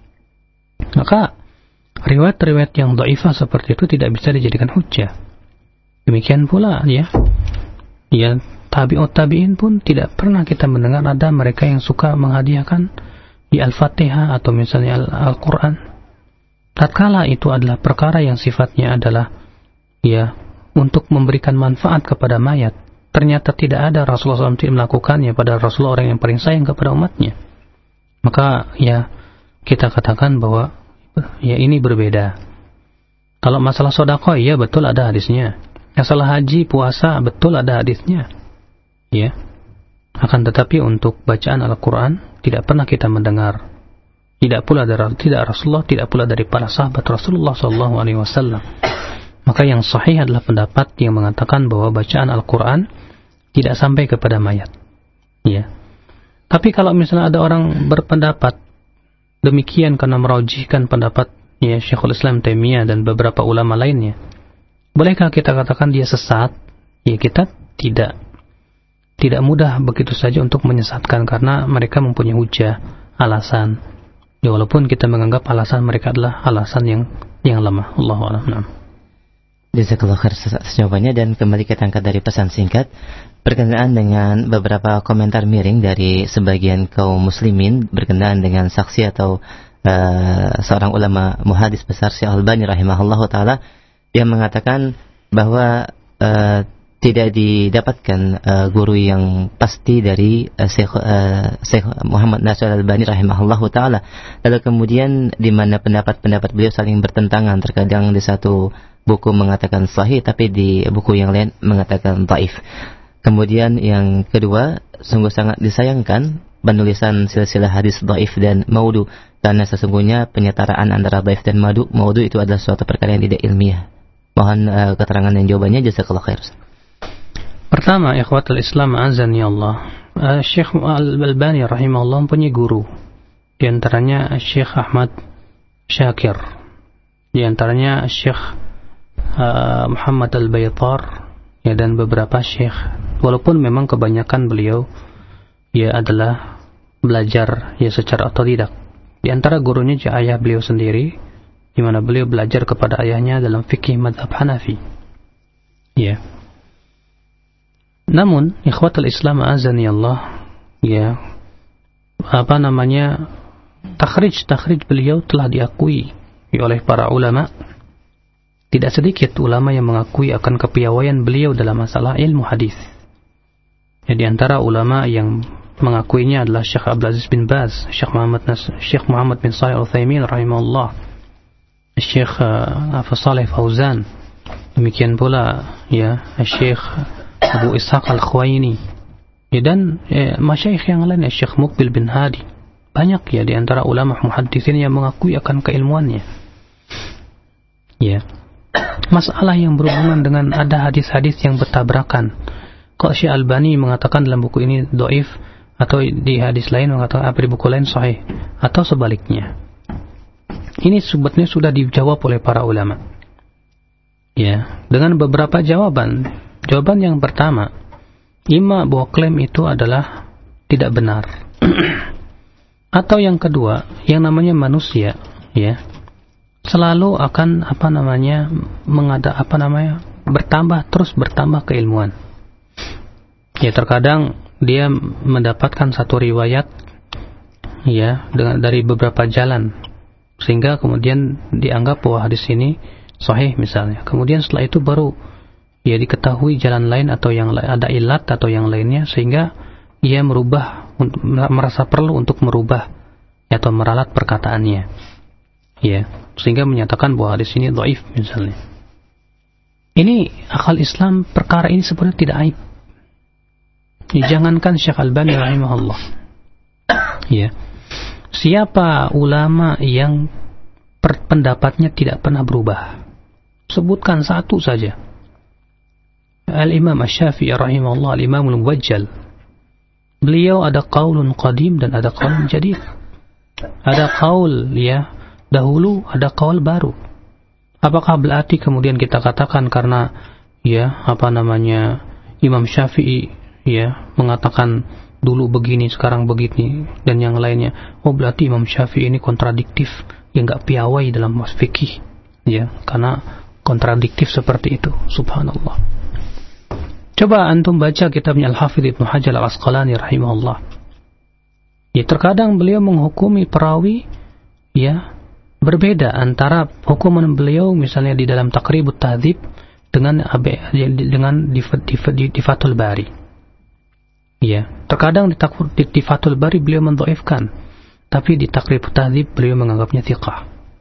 Maka riwayat-riwayat yang dhaifah seperti itu tidak bisa dijadikan hujjah. Demikian pula ya, ya tabi'ut tabi'in pun tidak pernah kita mendengar ada mereka yang suka menghadiahkan di Al-Fatihah atau misalnya Al-Quran. Tatkala itu adalah perkara yang sifatnya adalah ya untuk memberikan manfaat kepada mayat, ternyata tidak ada Rasulullah shallallahu alaihi wasallam melakukannya, pada Rasulullah orang yang paling sayang kepada umatnya. Maka ya kita katakan bahwa ya ini berbeda. Kalau masalah sedekah ya betul ada hadisnya. Masalah haji, puasa betul ada hadisnya. Ya. Akan tetapi untuk bacaan Al-Qur'an tidak pernah kita mendengar. Tidak pula dari tidak Rasulullah, tidak pula dari para sahabat Rasulullah sallallahu alaihi wasallam. Maka yang sahih adalah pendapat yang mengatakan bahwa bacaan Al-Qur'an tidak sampai kepada mayat. Ya. Tapi kalau misalnya ada orang berpendapat demikian karena merajihkan pendapat ya Syekhul Islam Taimiyah dan beberapa ulama lainnya, bolehkah kita katakan dia sesat? Ya kita tidak tidak mudah begitu saja untuk menyesatkan karena mereka mempunyai hujah, alasan. Ya walaupun kita menganggap alasan mereka adalah alasan yang yang lemah. Allahu a'lam. Jazakallahu khair atas jawabannya, dan kembali kita angkat dari pesan singkat berkenaan dengan beberapa komentar miring dari sebagian kaum muslimin berkenaan dengan saksi atau uh, seorang ulama muhadis besar Syekh Al-Albani rahimahullahu taala yang mengatakan bahwa uh, tidak didapatkan uh, guru yang pasti dari uh, Syekh, uh, Syekh Muhammad Nasir Al-Albani rahimahullahu taala. Lalu kemudian di mana pendapat-pendapat beliau saling bertentangan, terkadang di satu buku mengatakan sahih tapi di buku yang lain mengatakan dhaif. Kemudian yang kedua, sungguh sangat disayangkan penulisan silsilah hadis dhaif dan maudhu, karena sesungguhnya penyetaraan antara dhaif dan maudhu maudhu itu adalah suatu perkara yang tidak ilmiah. Mohon uh, keterangan dan jawabannya, jazakallahu khair. Pertama, ikhwatul Islam azani Allah, uh, Syekh Al-Albani rahimahullah mempunyai guru. Di antaranya Syekh Ahmad Syakir, di antaranya Syekh uh, Muhammad Al-Baytar, ya, dan beberapa syekh. Walaupun memang kebanyakan beliau ya adalah belajar ya secara otodidak. Di antara gurunya juga ayah beliau sendiri, di mana beliau belajar kepada ayahnya dalam fikih mazhab Hanafi. Ya. Namun, ikhwatul Islam azani Allah, ya, apa namanya, takhrij-takhrij beliau telah diakui oleh para ulama. Tidak sedikit ulama yang mengakui akan kepiawaian beliau dalam masalah ilmu hadis. Ya, di antara ulama yang mengakuinya adalah Syekh Abdul Aziz bin Baz, Syekh Muhammad Nas, Syekh Muhammad bin Shalih Al-Utsaimin rahimahullah, Syekh uh, Saleh Fauzan, demikian pula ya Syekh Abu Ishaq Al-Khuwaini, ya, dan ya, masyayikh yang lain, ya, Syekh Muqbil bin Hadi. Banyak ya di antara ulama muhaddisin yang mengakui akan keilmuannya. Ya. Masalah yang berhubungan dengan ada hadis-hadis yang bertabrakan. Kok Syekh Albani mengatakan dalam buku ini dhaif, atau di hadis lain mengatakan apa di buku lain sahih, atau sebaliknya. Ini sebetulnya sudah dijawab oleh para ulama. Ya, dengan beberapa jawaban. Jawaban yang pertama, imma bahwa klaim itu adalah tidak benar. Atau yang kedua, yang namanya manusia, ya, selalu akan apa namanya mengada apa namanya bertambah terus bertambah keilmuan. Ya, terkadang dia mendapatkan satu riwayat, ya, dengan dari beberapa jalan, sehingga kemudian dianggap bahwa hadis ini sahih misalnya. Kemudian setelah itu baru ya diketahui jalan lain atau yang ada ilat atau yang lainnya, sehingga ia merubah, merasa perlu untuk merubah atau meralat perkataannya, ya, sehingga menyatakan bahwa hadis ini dhaif misalnya. Ini akal Islam, perkara ini sebenarnya tidak aib. Ya, jangankan Syekh Albani rahimahullah, ya, siapa ulama yang pendapatnya tidak pernah berubah? Sebutkan satu saja. Al-Imam Asy-Syafi'i rahimahullah, Al-Imam Al-Muwajjal. Beliau ada qaulun qadim dan ada qaulun jadid. Ada qaul, ya, dahulu, ada qaul baru. Apakah berarti kemudian kita katakan karena ya apa namanya Imam Syafi'i ya mengatakan dulu begini sekarang begini dan yang lainnya, oh berarti Imam Syafi'i ini kontradiktif, ya enggak piawai dalam mas fikih, ya, karena kontradiktif seperti itu. Subhanallah. Coba antum baca kitabnya Al-Hafidh Ibnu Hajar Al-Asqalani rahimahullah. Ya, terkadang beliau menghukumi perawi, ya, berbeda antara hukuman beliau misalnya di dalam Taqribut Tahdzib dengan dengan di, di, di, di Fathul Bari. Ya, terkadang di, di, di Fathul Bari beliau mendhaifkan, tapi di Taqribut Tahdzib beliau menganggapnya thiqah.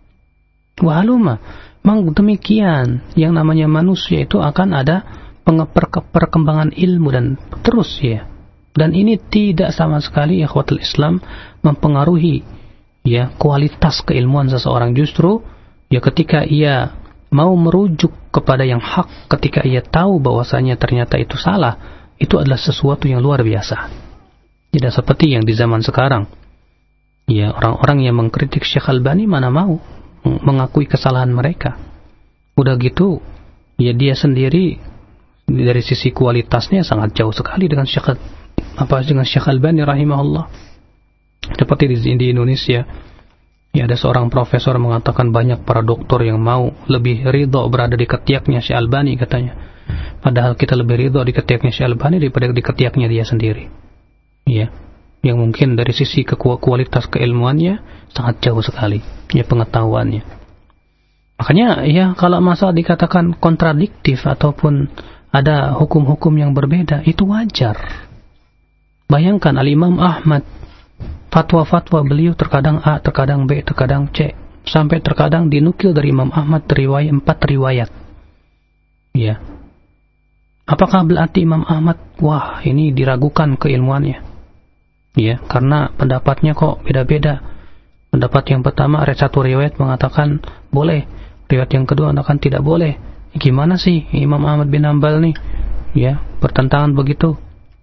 Wa haluma, memang demikian, yang namanya manusia itu akan ada perkembangan ilmu dan terus, ya, dan ini tidak sama sekali ikhwatul Islam mempengaruhi ya kualitas keilmuan seseorang. Justru ya ketika ia mau merujuk kepada yang hak, ketika ia tahu bahwasanya ternyata itu salah, itu adalah sesuatu yang luar biasa. Tidak seperti yang di zaman sekarang, ya, orang-orang yang mengkritik Syekh Albani mana mau mengakui kesalahan mereka. Udah gitu ya dia sendiri dari sisi kualitasnya sangat jauh sekali dengan Syekh apa dengan Syekh Albani rahimahullah. Seperti di, di Indonesia, ya, ada seorang profesor mengatakan banyak para doktor yang mau lebih ridho berada di ketiaknya Syekh Albani katanya. Padahal kita lebih ridho di ketiaknya Syekh Albani daripada di ketiaknya dia sendiri. Ya, yang mungkin dari sisi kualitas keilmuannya sangat jauh sekali, ya, pengetahuannya. Makanya ya kalau masalah dikatakan kontradiktif ataupun ada hukum-hukum yang berbeda, itu wajar. Bayangkan Al-Imam Ahmad, fatwa-fatwa beliau terkadang A, terkadang B, terkadang C, sampai terkadang dinukil dari Imam Ahmad riwayat empat riwayat. Ya. Apakah berarti Imam Ahmad, wah, ini diragukan keilmuannya? Ya, karena pendapatnya kok beda-beda. Pendapat yang pertama ada satu riwayat mengatakan boleh, riwayat yang kedua mengatakan tidak boleh. Gimana sih Imam Ahmad bin Hanbal nih, ya, bertentangan begitu?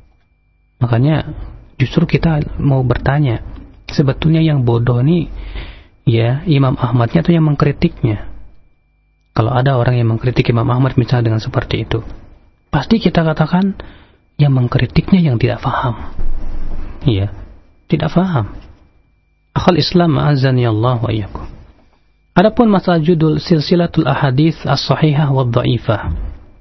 Makanya justru kita mau bertanya, sebetulnya yang bodoh nih, ya, Imam Ahmadnya atau yang mengkritiknya? Kalau ada orang yang mengkritik Imam Ahmad misalnya dengan seperti itu, pasti kita katakan yang mengkritiknya yang tidak faham, ya, tidak faham. Akal Islam ma'azani Allah wa iyyakum. Adapun masalah judul silsilatul ahadits as-sahihah wa dhaifah,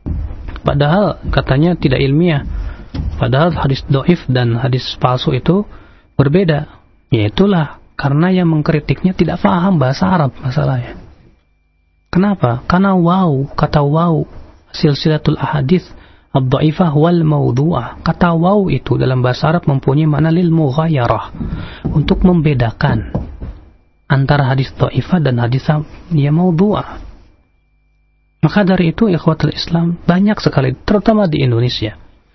padahal katanya tidak ilmiah, padahal hadis dhaif dan hadis palsu itu berbeda. Ya itulah karena yang mengkritiknya tidak paham bahasa Arab masalahnya. Kenapa? Karena wow, kata wow, silsilatul ahadits ad-dhaifah wal mawdu'ah, kata wow itu dalam bahasa Arab mempunyai makna lil mughayarah, untuk membedakan antara hadis dhaifah dan hadis ya maudhu'ah. Maka dari itu ikhwatul Islam banyak sekali, terutama di Indonesia,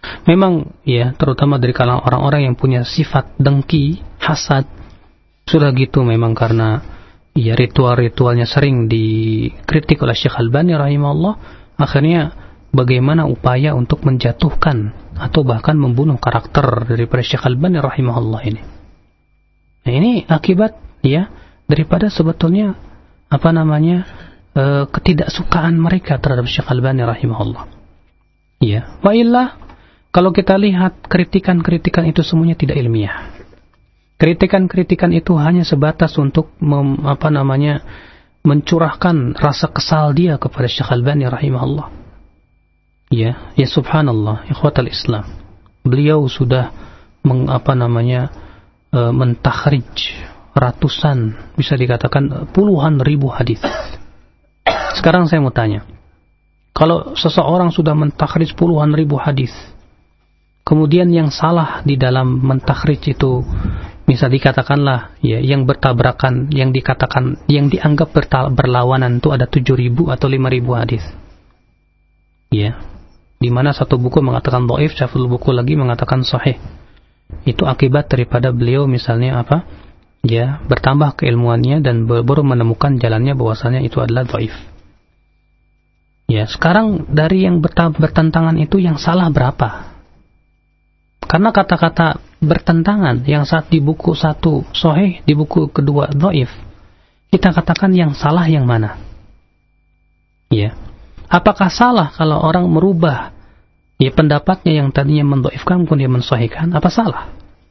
Memang ya, terutama dari kalangan orang-orang yang punya sifat dengki, hasad, sudah gitu memang karena ya ritual-ritualnya sering dikritik oleh Syekh Albani rahimahullah, akhirnya bagaimana upaya untuk menjatuhkan atau bahkan membunuh karakter daripada Syekh Albani rahimahullah ini. Nah, ini akibat ya daripada sebetulnya apa namanya e, ketidaksukaan mereka terhadap Syekh Albani rahimahullah. Ya, wa illa kalau kita lihat kritikan-kritikan itu semuanya tidak ilmiah. Kritikan-kritikan itu hanya sebatas untuk mem, apa namanya mencurahkan rasa kesal dia kepada Syekh Albani rahimahullah. Ya, ya subhanallah, ikhwatal Islam. Beliau sudah meng, apa namanya e, mentakhrij ratusan, bisa dikatakan puluhan ribu hadis. Sekarang saya mau tanya, kalau seseorang sudah mentakhrij puluhan ribu hadis, kemudian yang salah di dalam mentakhrij itu, misal dikatakanlah ya, yang bertabrakan, yang dikatakan, yang dianggap berlawanan itu ada tujuh ribu atau lima ribu hadis. Ya, di mana satu buku mengatakan dhaif, satu buku lagi mengatakan sahih. Itu akibat daripada beliau misalnya apa? Ya, bertambah keilmuannya dan baru menemukan jalannya bahwasanya itu adalah dhaif. Ya, sekarang dari yang bertentangan itu yang salah berapa? Karena kata-kata bertentangan yang saat di buku satu sahih, di buku kedua dhaif, kita katakan yang salah yang mana? Ya. Apakah salah kalau orang merubah ya pendapatnya yang tadinya mendhaifkan kemudian mensahihkan? Apa salah?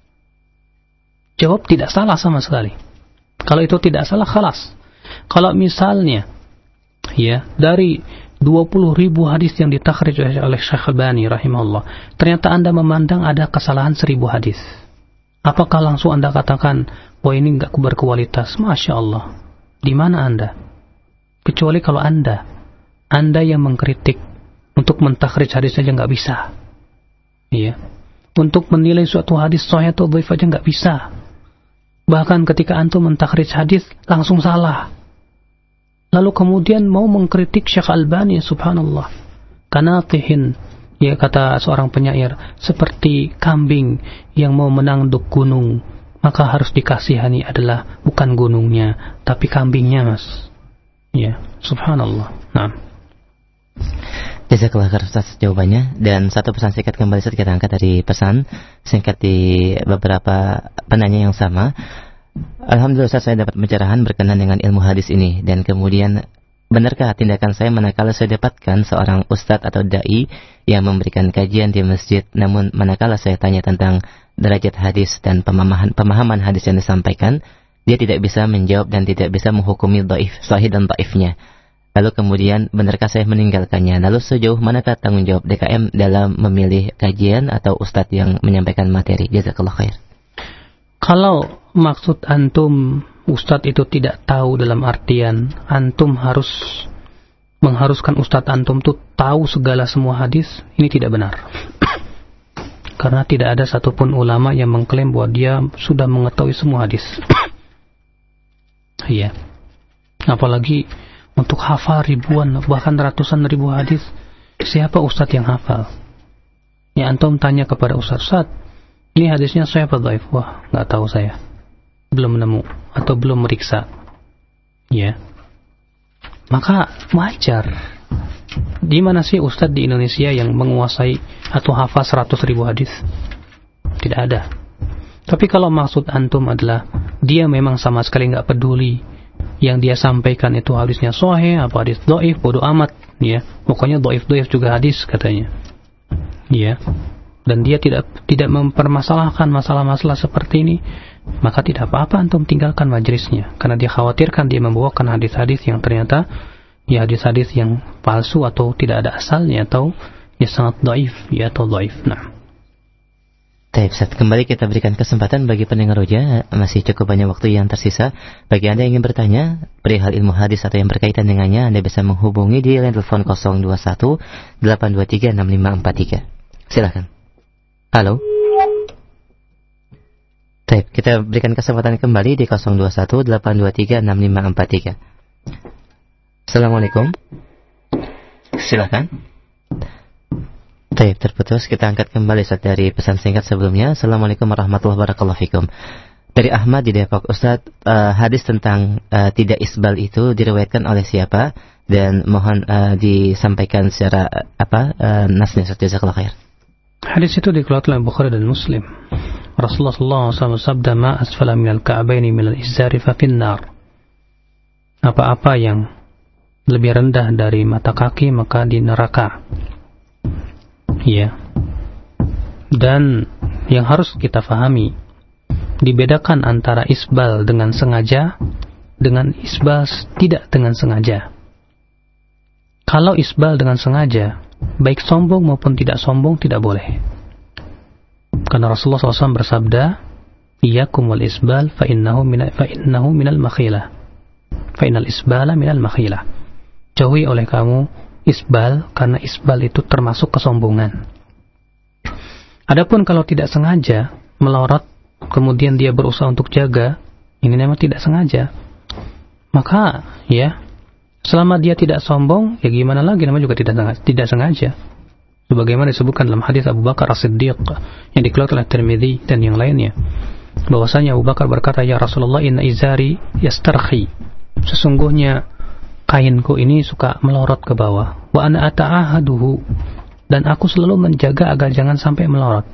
Jawab tidak salah sama sekali. Kalau itu tidak salah, khalas. Kalau misalnya ya dari dua puluh ribu hadis yang ditakhrij oleh Syekh Albani rahimahullah, ternyata Anda memandang ada kesalahan seribu hadis. Apakah langsung Anda katakan, wah ini enggak berkualitas? Masya Allah. Di mana Anda? Kecuali kalau Anda, Anda yang mengkritik untuk mentakhrij hadis saja enggak bisa. Iya. Untuk menilai suatu hadis sahih atau dhaif aja enggak bisa. Bahkan ketika antum mentakhrij hadis langsung salah. Lalu kemudian mau mengkritik Syekh Albani, subhanallah. Kanatihin, ya kata seorang penyair, seperti kambing yang mau menanduk gunung, maka harus dikasihani adalah bukan gunungnya, tapi kambingnya, Mas. Ya, subhanallah. Nah. Jazakallah khair atas jawabannya. Dan satu pesan singkat kembali saat kita angkat dari pesan singkat di beberapa penanya yang sama. Alhamdulillah Ustaz, saya dapat pencerahan berkenaan dengan ilmu hadis ini. Dan kemudian, benarkah tindakan saya manakala saya dapatkan seorang ustadz atau da'i yang memberikan kajian di masjid, namun manakala saya tanya tentang derajat hadis dan pemahaman, pemahaman hadis yang disampaikan, dia tidak bisa menjawab dan tidak bisa menghukumi dhaif, sahih dan dhaifnya. Lalu kemudian, benarkah saya meninggalkannya? Lalu sejauh manakah tanggung jawab D K M dalam memilih kajian atau ustadz yang menyampaikan materi? Jazakallah khair. Kalau maksud antum ustadz itu tidak tahu dalam artian antum harus mengharuskan ustadz antum itu tahu segala semua hadis, ini tidak benar. Karena tidak ada satupun ulama yang mengklaim bahwa dia sudah mengetahui semua hadis. Iya. Apalagi untuk hafal ribuan, bahkan ratusan ribu hadis. Siapa ustadz yang hafal? Ya antum tanya kepada ustadz, Ustadz, ini hadisnya sahih apa dhaif? Wah, nggak tahu saya. Belum menemu atau belum meriksa. Ya. Maka wajar. Di mana sih ustadz di Indonesia yang menguasai atau hafal seratus ribu hadis? Tidak ada. Tapi kalau maksud antum adalah dia memang sama sekali nggak peduli yang dia sampaikan itu hadisnya sahih apa hadis dhaif, bodoh amat, ya. Pokoknya dhaif-dhaif juga hadis katanya. Ya. Dan dia tidak tidak mempermasalahkan masalah-masalah seperti ini, maka tidak apa-apa antum tinggalkan majelisnya, karena dia khawatirkan dia membawakan hadis-hadis yang ternyata ya hadis-hadis yang palsu atau tidak ada asalnya atau ya sangat dhaif, ya atau dhaif. Nah. Baik, Ustaz, kembali kita berikan kesempatan bagi pendengar Roja. Masih cukup banyak waktu yang tersisa. Bagi Anda yang ingin bertanya perihal ilmu hadis atau yang berkaitan dengannya, Anda bisa menghubungi di line telepon nol dua satu delapan dua tiga enam lima empat tiga. Silakan. Halo. Baik, kita berikan kesempatan kembali di nol dua satu delapan dua tiga enam lima empat tiga. Assalamualaikum. Silakan. Baik, terputus. Kita angkat kembali Ustaz dari pesan singkat sebelumnya. Assalamualaikum warahmatullahi wabarakatuh. Dari Ahmad di Depok, Ustaz, uh, hadis tentang uh, tidak isbal itu diriwayatkan oleh siapa? Dan mohon uh, disampaikan secara uh, apa uh, nasnya, Ustaz. Jazakallahu khair. Hadis itu dikeluarkan oleh Bukhari dan Muslim. Rasulullah sallallahu alaihi wasallam sabda, "Ma asfala minal ka'baini minal izari fa finnar." Apa-apa yang lebih rendah dari mata kaki maka di neraka. Ya. Dan yang harus kita fahami, dibedakan antara isbal dengan sengaja dengan isbal tidak dengan sengaja. Kalau isbal dengan sengaja, baik sombong maupun tidak sombong tidak boleh. Karena Rasulullah shallallahu alaihi wasallam bersabda, "Iyyakum wal isbal fa innahu min fa innahu minal makhilah. Fa innal isbala minal makhilah." Jauhi oleh kamu isbal, karena isbal itu termasuk kesombongan. Adapun kalau tidak sengaja melorot, kemudian dia berusaha untuk jaga, ini memang tidak sengaja. Maka ya, selama dia tidak sombong, ya gimana lagi, namanya juga tidak tidak sengaja. Sebagaimana disebutkan dalam hadis Abu Bakar As-Siddiq yang dikeluarkan oleh Tirmidzi dan yang lainnya, bahwasanya Abu Bakar berkata, "Ya Rasulullah, inna izari yastarhi." Sesungguhnya kainku ini suka melorot ke bawah. Wa ana ata'ahaduhu, dan aku selalu menjaga agar jangan sampai melorot.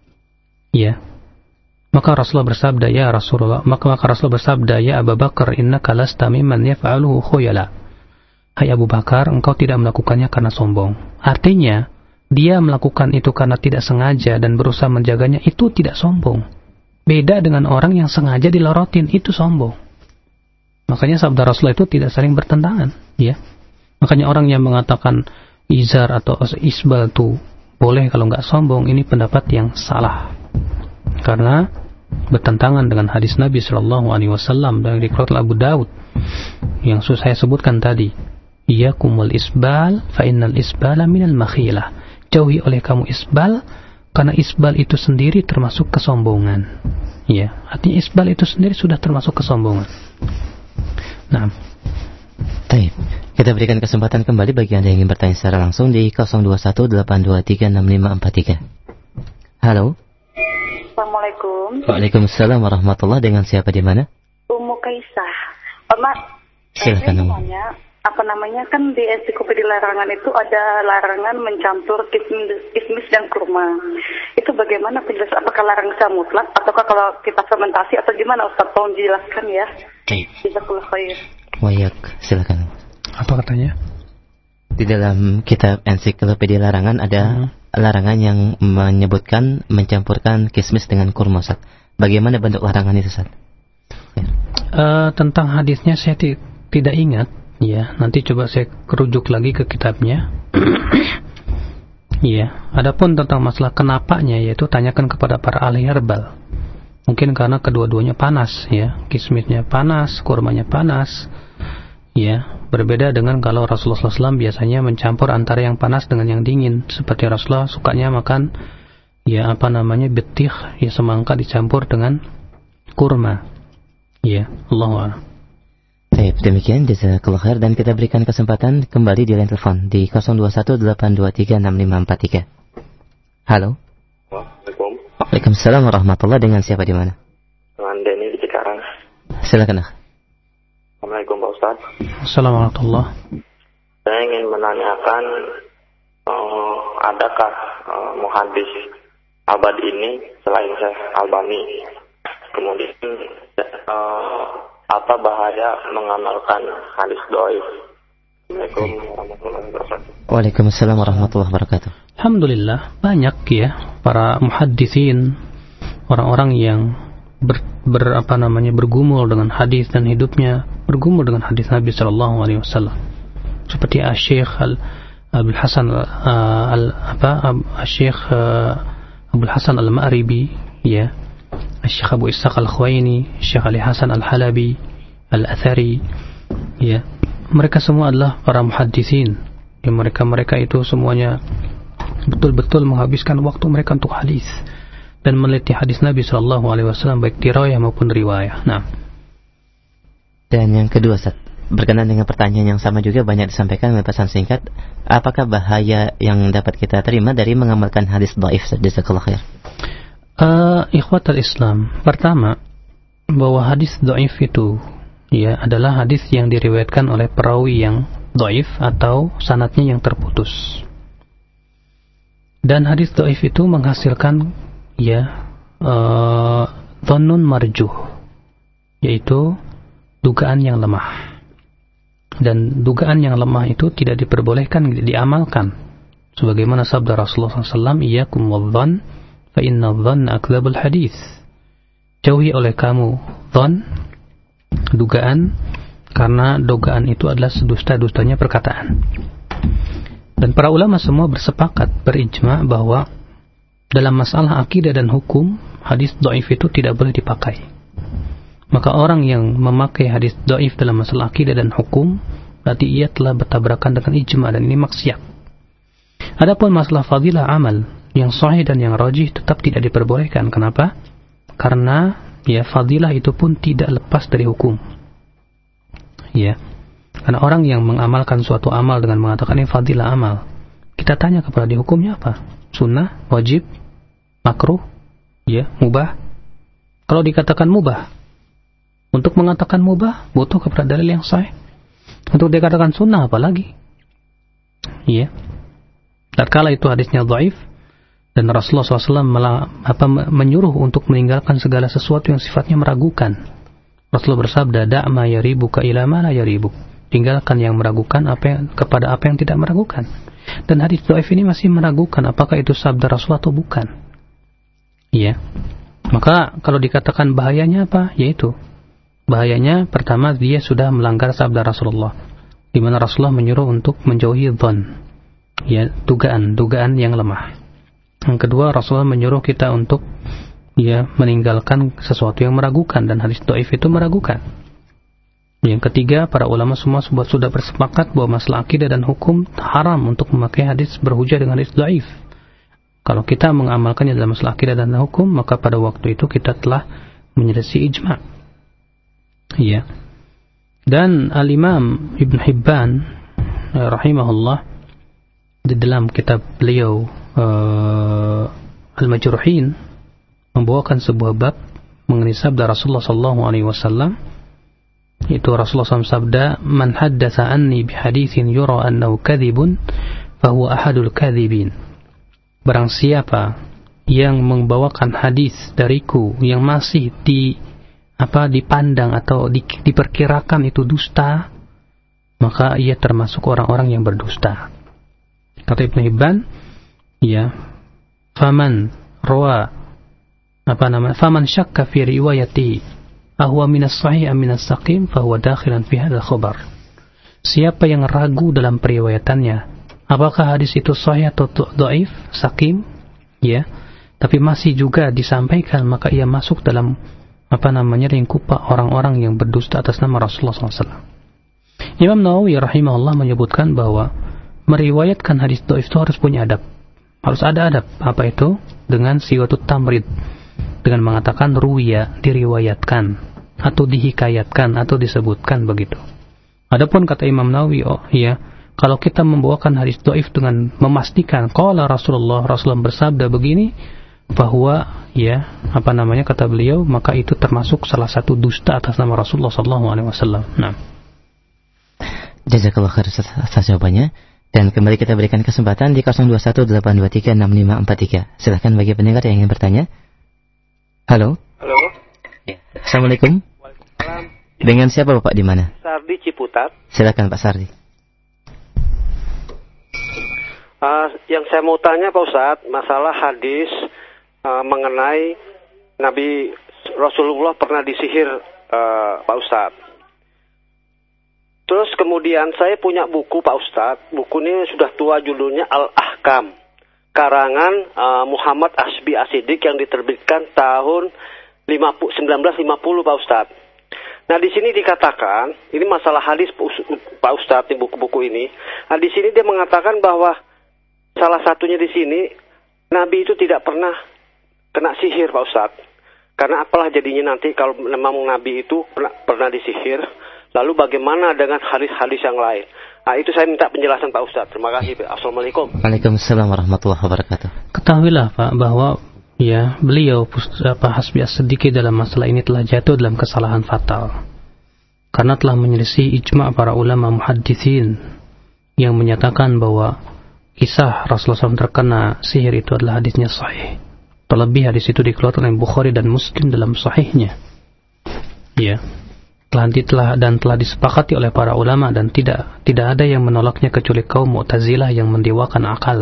Ya. Maka Rasulullah bersabda, "Ya Rasulullah," maka, maka Rasulullah bersabda, "Ya Abu Bakar, innaka lasta mimman yaf'aluhu khuyala." Hai Abu Bakar, engkau tidak melakukannya karena sombong. Artinya, dia melakukan itu karena tidak sengaja dan berusaha menjaganya, itu tidak sombong. Beda dengan orang yang sengaja dilorotin, itu sombong. Makanya sabda Rasulullah itu tidak saling bertentangan, ya. Makanya orang yang mengatakan izar atau isbal itu boleh kalau nggak sombong, ini pendapat yang salah. Karena bertentangan dengan hadis Nabi Shallallahu Alaihi Wasallam dari dikeluarkan Abu Daud yang saya sebutkan tadi. Iyyakumul isbal, fa innal isbala minal makhilah. Jauhi oleh kamu isbal, karena isbal itu sendiri termasuk kesombongan. Ya, artinya isbal itu sendiri sudah termasuk kesombongan. Nah, baik. Kita berikan kesempatan kembali bagi Anda yang ingin bertanya secara langsung di nol dua satu delapan dua tiga enam lima empat tiga. Halo. Assalamualaikum. Waalaikumsalam warahmatullahi. Dengan siapa di mana? Ummu Kaisah. Oma, silakan. Namanya, apa namanya, kan di ensiklopedia larangan itu ada larangan mencampur kismis, kismis dan kurma. Itu bagaimana penjelasan? Apakah larangan secara mutlak ataukah kalau kita fermentasi atau gimana, Ustaz? Tolong dijelaskan ya. Baik. Jazakallahu khair. Wayak, silakan. Apa katanya? Di dalam kitab ensiklopedia larangan ada hmm. larangan yang menyebutkan mencampurkan kismis dengan kurma, Ustaz. Bagaimana bentuk larangan itu, Ustaz? Ya. Uh, tentang hadisnya saya t- tidak ingat, ya. Nanti coba saya kerujuk lagi ke kitabnya. Iya. Adapun tentang masalah kenapanya, yaitu tanyakan kepada para ahli herbal. Mungkin karena kedua-duanya panas, ya. Kismisnya panas, kurmanya panas. Ya, berbeda dengan kalau Rasulullah shallallahu alaihi wasallam biasanya mencampur antara yang panas dengan yang dingin. Seperti Rasulullah sukanya makan, ya apa namanya, betih, ya semangka dicampur dengan kurma. Ya, Allahu a'lam. Baik, demikian jazakallahu khair, dan kita berikan kesempatan kembali di line telepon di nol dua satu delapan dua tiga enam lima empat tiga. Halo. Assalamualaikum. Waalaikumsalam warahmatullahi. Dengan siapa di mana? Dengan Denny di Cikarang. Silakan. Assalamualaikum Pak Ustaz. Assalamualaikum. Saya ingin menanyakan, uh, adakah uh, muhadis abad ini selain Syekh Albani? Kemudian uh, apa bahaya mengamalkan hadis dhaif? Assalamualaikum warahmatullahi wabarakatuh. Waalaikumsalam warahmatullahi wabarakatuh. Alhamdulillah, banyak ya para muhaddisin, orang-orang yang ber, ber apa namanya bergumul dengan hadis dan hidupnya bergumul dengan hadis Nabi Shallallahu Alaihi Wasallam. Seperti Syekh Al Abdul Hasan uh, Al apa Syekh uh, Abdul Hasan Al Ma'ribi, ya, Syekh Abu Ishaq Al Khuwaini, Syekh Ali Hasan Al Halabi, Al Athari, ya. Mereka semua adalah para muhaddisin. Ya, mereka-mereka itu semuanya betul-betul menghabiskan waktu mereka untuk hadis dan meneliti hadis Nabi Shallallahu Alaihi Wasallam baik riwayah maupun riwayah. Nah. Dan yang kedua, Ustaz, berkenaan dengan pertanyaan yang sama juga banyak disampaikan oleh pesan singkat. Apakah bahaya yang dapat kita terima dari mengamalkan hadis dhaif? Jazakallahu khair. Uh, ikhwatul Islam, pertama bahwa hadis dhaif itu ya adalah hadis yang diriwayatkan oleh perawi yang dhaif atau sanadnya yang terputus. Dan hadis dhaif itu menghasilkan ya uh, dhannun marjuh, yaitu dugaan yang lemah. Dan dugaan yang lemah itu tidak diperbolehkan diamalkan. Sebagaimana sabda Rasulullah shallallahu alaihi wasallam, "Iyyakum wadh-dhann, fa inna adh-dhanna akdzabul hadits." Jauhi oleh kamu dhann, dugaan, karena dugaan itu adalah sedusta-dustanya perkataan. Dan para ulama semua bersepakat, berijma bahwa dalam masalah akidah dan hukum, hadis dhaif itu tidak boleh dipakai. Maka orang yang memakai hadis dhaif dalam masalah akidah dan hukum, berarti ia telah bertabrakan dengan ijma, dan ini maksiat. Adapun masalah fadilah amal, yang sahih dan yang rajih tetap tidak diperbolehkan. Kenapa? Karena ya fadilah itu pun tidak lepas dari hukum. Ya. Karena orang yang mengamalkan suatu amal dengan mengatakan ini fadilah amal, kita tanya kepada di hukumnya apa? Sunnah, wajib, makruh, ya, mubah. Kalau dikatakan mubah, untuk mengatakan mubah butuh kepada dalil yang sahih. Untuk dikatakan sunnah apalagi? Iya. Tatkala itu hadisnya dhaif dan Rasulullah shallallahu alaihi wasallam apa, menyuruh untuk meninggalkan segala sesuatu yang sifatnya meragukan. Rasulullah bersabda, "Da' ma yaribuka ila ma la yaribuk." Tinggalkan yang meragukan apa yang, kepada apa yang tidak meragukan. Dan hadis dhaif ini masih meragukan apakah itu sabda Rasulullah atau bukan. Iya. Maka kalau dikatakan bahayanya apa? Yaitu bahayanya pertama dia sudah melanggar sabda Rasulullah, di mana Rasulullah menyuruh untuk menjauhi dhon, ya, dugaan, dugaan yang lemah. Yang kedua, Rasulullah menyuruh kita untuk ya meninggalkan sesuatu yang meragukan, dan hadis dhaif itu meragukan. Yang ketiga, para ulama semua sudah bersepakat bahwa masalah akidah dan hukum haram untuk memakai hadis berhujah dengan hadis dhaif. Kalau kita mengamalkannya dalam masalah akidah dan hukum, maka pada waktu itu kita telah menyelisih ijma'. Iya. Dan Al-Imam Ibn Hibban rahimahullah di dalam kitab beliau uh, Al-Majruhin membawakan sebuah bab mengenai sabda Rasulullah sallallahu alaihi wasallam. Itu Rasulullah sallallahu alaihi wasallam sabda, "Man haddatsa anni bihaditsin yura annahu kadhibun, fahuwa ahadul kadhibin." Barang siapa yang membawakan hadis dariku yang masih di apa dipandang atau di, diperkirakan itu dusta, maka ia termasuk orang-orang yang berdusta. Kata Ibn Hibban, ya, faman rawa apa nama faman syakka fi riwayati ahwa minas sahih am minas saqim fahuwa dakhilan fi hadzal khabar. Siapa yang ragu dalam periwayatannya, apakah hadis itu sahih atau dhaif, saqim, ya, tapi masih juga disampaikan, maka ia masuk dalam apa namanya lingkup orang-orang yang berdusta atas nama Rasulullah sallallahu alaihi wasallam. Imam Nawawi rahimahullah menyebutkan bahwa meriwayatkan hadis dhaif itu harus punya adab. Harus ada adab. Apa itu? Dengan siwatut tamrid, dengan mengatakan ruwiya, diriwayatkan atau dihikayatkan atau disebutkan begitu. Adapun kata Imam Nawawi, oh iya, kalau kita membawakan hadis dhaif dengan memastikan qala Rasulullah, Rasulullah bersabda begini, bahwa ya apa namanya kata beliau, maka itu termasuk salah satu dusta atas nama Rasulullah sallallahu alaihi wasallam. Nah. Jazakallahu khair atas jawabannya, dan kembali kita berikan kesempatan di nol dua satu delapan dua tiga enam lima empat tiga. Silakan bagi pendengar yang ingin bertanya. Halo. Halo. Ya. Assalamualaikum. Waalaikumsalam. Dengan siapa Bapak, di mana? Sardi Ciputat. Silakan Pak Sardi. Uh, yang saya mau tanya Pak Ustadz, masalah hadis Uh, mengenai Nabi Rasulullah pernah disihir, uh, Pak Ustadz. Terus kemudian saya punya buku Pak Ustadz, buku ini sudah tua, judulnya Al-Ahkam, karangan uh, Muhammad Asbi Asidik yang diterbitkan tahun sembilan belas lima puluh Pak Ustadz. Nah di sini dikatakan, ini masalah hadis Pak Ustadz di buku-buku ini. Nah di sini dia mengatakan bahwa salah satunya di sini Nabi itu tidak pernah kena sihir Pak Ustadz. Karena apalah jadinya nanti kalau memang Nabi itu pernah, pernah disihir, Lalu bagaimana dengan hadis-hadis yang lain? Nah, itu saya minta penjelasan Pak Ustadz. Terima kasih. Assalamualaikum. Waalaikumsalam warahmatullahi wabarakatuh. Ketahuilah Pak bahwa ya beliau Pak Hasbi As-Siddiqi dalam masalah ini telah jatuh dalam kesalahan fatal karena telah menyelisih ijma' para ulama muhadditsin yang menyatakan bahwa kisah Rasulullah shallallahu alaihi wasallam terkena sihir itu adalah hadisnya sahih. Terlebih hadis itu dikeluarkan oleh Bukhari dan Muslim dalam sahihnya. Ya. Telah dan telah disepakati oleh para ulama dan tidak tidak ada yang menolaknya kecuali kaum Mu'tazilah yang mendewakan akal.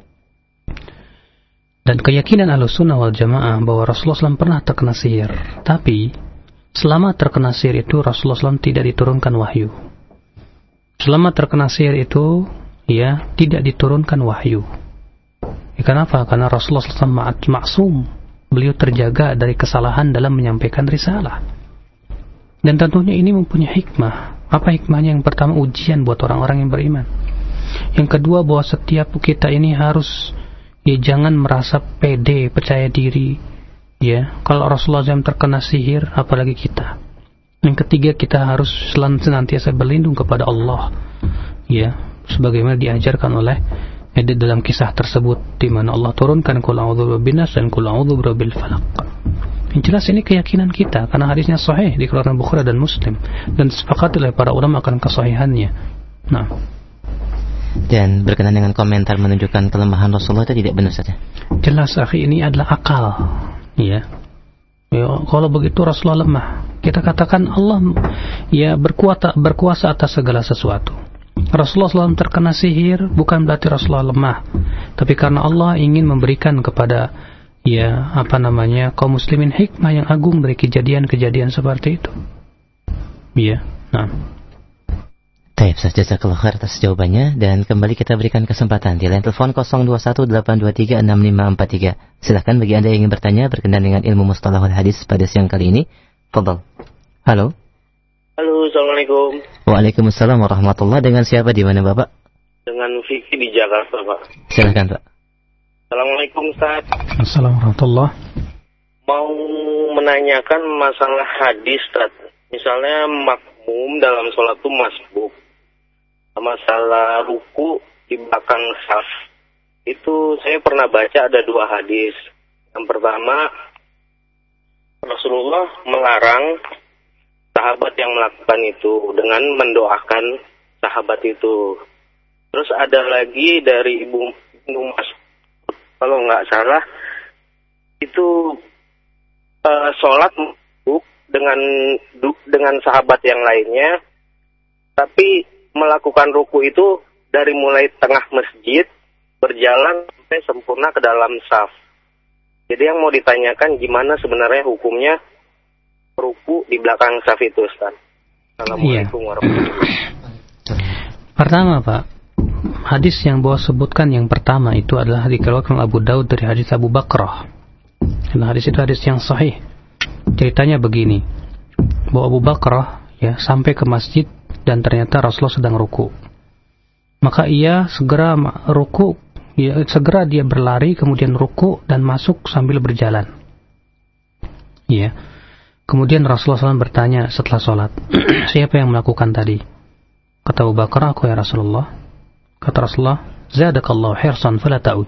Dan keyakinan Ahlussunnah wal Jamaah bahwa Rasulullah shallallahu alaihi wasallam pernah terkena sihir, tapi selama terkena sihir itu Rasulullah shallallahu alaihi wasallam tidak diturunkan wahyu. Selama terkena sihir itu ya tidak diturunkan wahyu. Ya, kenapa? Karena Rasulullah shallallahu alaihi wasallam maksum, beliau terjaga dari kesalahan dalam menyampaikan risalah. Dan tentunya ini mempunyai hikmah. Apa hikmahnya? Yang pertama, ujian buat orang-orang yang beriman. Yang kedua, bahwa setiap kita ini harus ya jangan merasa pede, percaya diri. Ya, kalau Rasulullah shallallahu alaihi wasallam terkena sihir, apalagi kita. Yang ketiga, kita harus senantiasa berlindung kepada Allah. Ya, sebagaimana diajarkan oleh ya, di dalam kisah tersebut, di mana Allah turunkan qul a'udzu birabbin nas dan qul a'udzu birabbil falaq. Yang jelas ini keyakinan kita karena hadisnya sahih dikeluarkan Bukhari dan Muslim dan disepakati oleh para ulama akan kesahihannya. Nah, dan berkenaan dengan komentar menunjukkan kelemahan Rasulullah itu tidak benar saja. Jelas akhi, ini adalah akal. Ya. Ya, kalau begitu Rasulullah lemah. Kita katakan Allah ya berkuasa berkuasa atas segala sesuatu. Rasulullah shallallahu alaihi wasallam terkena sihir bukan berarti Rasulullah lemah, tapi karena Allah ingin memberikan kepada ya apa namanya kaum muslimin hikmah yang agung dari kejadian-kejadian seperti itu. Iya. Nah. Baik, jazakallahu khair atas jawabannya dan kembali kita berikan kesempatan di line telepon nol dua satu delapan dua tiga enam lima empat tiga. Silakan bagi Anda yang ingin bertanya berkenaan dengan ilmu mustalahul hadis pada siang kali ini. Fadhal. Halo. Halo, assalamualaikum. Waalaikumsalam warahmatullahi. Dengan siapa di mana Bapak? Dengan Vicky di Jakarta, Pak. Silakan, Pak. Assalamualaikum, Ustaz. Assalamualaikum warahmatullahi. Mau menanyakan masalah hadis, Ustaz. Misalnya makmum dalam sholat itu masbuk. Masalah ruku di belakang saf. Itu saya pernah baca ada dua hadis. Yang pertama, Rasulullah melarang sahabat yang melakukan itu dengan mendoakan sahabat itu. Terus ada lagi dari Ibu Ibnu Mas'ud, kalau nggak salah, itu uh, sholat dengan dengan sahabat yang lainnya, tapi melakukan ruku itu dari mulai tengah masjid berjalan sampai sempurna ke dalam saf. Jadi yang mau ditanyakan gimana sebenarnya hukumnya ruku di belakang saf itu, Ustaz. Assalamualaikum iya. warahmatullahi wabarakatuh. Pertama, Pak, hadis yang bawa sebutkan yang pertama itu adalah dikeluarkan Abu Daud dari hadis Abu Bakrah. Dan hadis itu hadis yang sahih. Ceritanya begini, bahwa Abu Bakrah ya sampai ke masjid dan ternyata Rasulullah sedang ruku. Maka ia segera ruku, ya, segera dia berlari kemudian ruku dan masuk sambil berjalan. Ya. Kemudian Rasulullah shallallahu alaihi wasallam bertanya setelah sholat, siapa yang melakukan tadi? Kata Abu Bakrah, aku ya Rasulullah. Kata Rasulullah, zadakallahu hirsan fala ta'ud.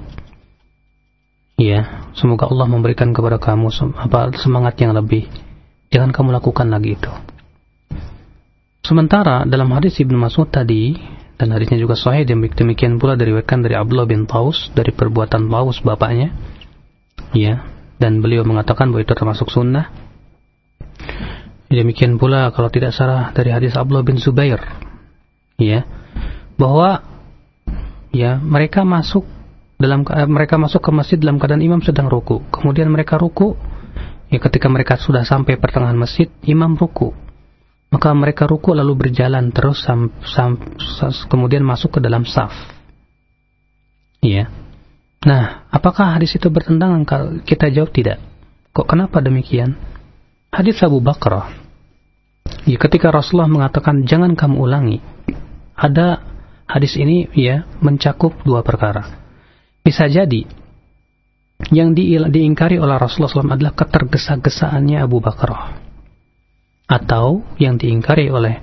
Ya, semoga Allah memberikan kepada kamu apa semangat yang lebih. Jangan kamu lakukan lagi itu. Sementara dalam hadis Ibnu Mas'ud tadi, dan hadisnya juga sahih, demikian pula diriwayatkan dari Abdullah bin Taus dari perbuatan Taus bapaknya. Ya, dan beliau mengatakan bahwa itu termasuk sunnah. Demikian pula kalau tidak salah dari hadis Abdullah bin Zubair. Ya, bahwa ya mereka masuk dalam mereka masuk ke masjid dalam keadaan imam sedang ruku. Kemudian mereka ruku. Ya, ketika mereka sudah sampai pertengahan masjid, imam ruku. Maka mereka ruku lalu berjalan terus sam, sam, sam, kemudian masuk ke dalam saf. Ya. Nah, apakah hadis itu bertentangan? Kita jawab tidak. Kok kenapa demikian? Hadis Abu Bakrah. Ya, ketika Rasulullah mengatakan jangan kamu ulangi. Ada hadis ini ya mencakup dua perkara. Bisa jadi yang di, diingkari oleh Rasulullah shallallahu alaihi wasallam adalah ketergesa-gesaannya Abu Bakrah, atau yang diingkari oleh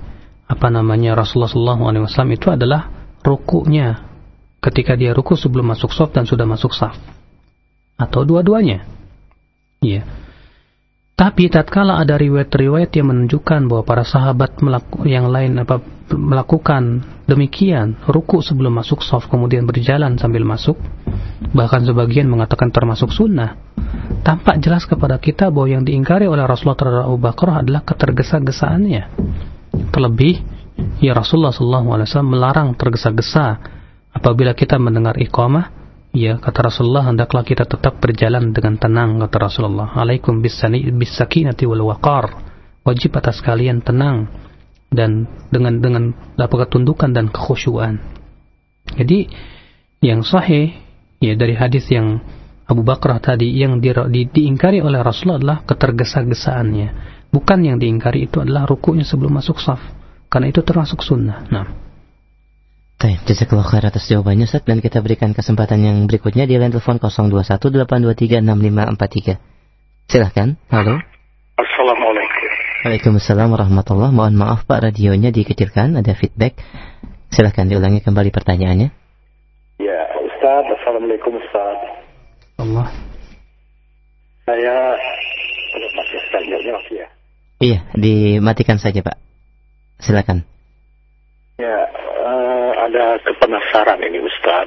apa namanya Rasulullah shallallahu alaihi wasallam itu adalah rukuknya ketika dia ruku sebelum masuk shaf dan sudah masuk shaf, atau dua-duanya. Ya. Tapi tatkala ada riwayat-riwayat yang menunjukkan bahwa para sahabat melaku, yang lain apa melakukan demikian, ruku sebelum masuk shaf kemudian berjalan sambil masuk, bahkan sebagian mengatakan termasuk sunnah, tampak jelas kepada kita bahwa yang diingkari oleh Rasulullah terhadap Abu Bakar adalah ketergesa-gesaannya. Terlebih, ya Rasulullah shallallahu alaihi wasallam melarang tergesa-gesa apabila kita mendengar iqamah. Ya, kata Rasulullah, hendaklah kita tetap berjalan dengan tenang, kata Rasulullah. Alaikum bis-sakinati wal waqar. Wajib atas kalian tenang dan dengan dengan dapat ketundukan dan kekhusyuan. Jadi yang sahih ya dari hadis yang Abu Bakar tadi yang di, di, diingkari oleh Rasulullah adalah ketergesa-gesaannya. Bukan yang diingkari itu adalah rukuknya sebelum masuk shaf, karena itu termasuk sunnah. Nah. Baik, jazakallahu khair atas jawabannya Ustaz, dan kita berikan kesempatan yang berikutnya di line telepon nol dua satu delapan dua tiga enam lima empat tiga. Silahkan. Halo. Assalamualaikum. Waalaikumsalam warahmatullahi. Mohon maaf Pak, radionya dikecilkan, ada feedback. Silahkan diulangi kembali pertanyaannya. Ya, Ustaz. Assalamualaikum Ustaz. Allah. Saya mati radionya masih ya? Iya, dimatikan saja Pak. Silakan. Ya, uh, ada kepenasaran ini Ustaz.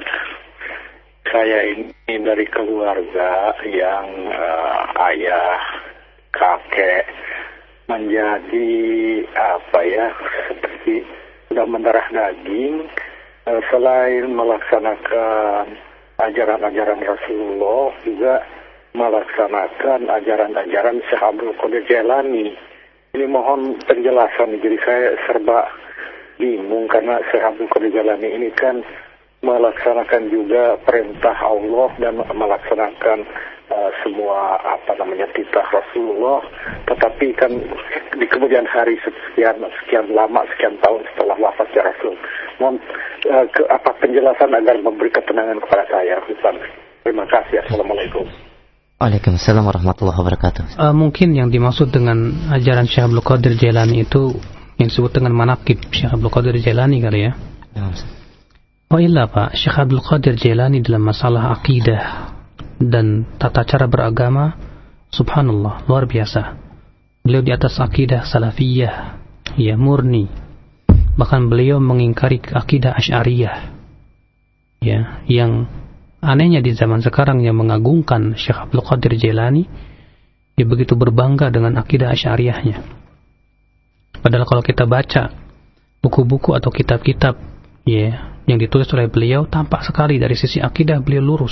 Saya ini dari keluarga yang uh, ayah, kakek menjadi apa ya, seperti sudah mendarah daging, uh, selain melaksanakan ajaran-ajaran Rasulullah, juga melaksanakan ajaran-ajaran Syekh Abdul Qadir Jailani. Ini mohon penjelasan, jadi saya serba bingung karena Syekh Abdul Qadir Jailani ini kan melaksanakan juga perintah Allah dan melaksanakan uh, semua apa namanya titah Rasulullah, tetapi kan di kemudian hari sekian sekian lama sekian tahun setelah wafatnya Rasul. Mohon uh, ke, apa penjelasan agar memberi ketenangan kepada saya. Terima kasih. Assalamualaikum. Waalaikumsalam warahmatullahi wabarakatuh. Uh, mungkin yang dimaksud dengan ajaran Syekh Abdul Qadir Jailani itu yang disebut dengan manaqib Syekh Abdul Qadir Jailani kali ya. Ya. Oh iya Pak, Syekh Abdul Qadir Jailani dalam masalah akidah dan tata cara beragama, subhanallah, luar biasa. Beliau di atas akidah salafiyah, ya murni. Bahkan beliau mengingkari akidah Asy'ariyah. Ya, yang anehnya di zaman sekarang yang mengagungkan Syekh Abdul Qadir Jailani, dia begitu berbangga dengan akidah Asy'ariyahnya. Padahal kalau kita baca buku-buku atau kitab-kitab ya yang ditulis oleh beliau, tampak sekali dari sisi akidah beliau lurus.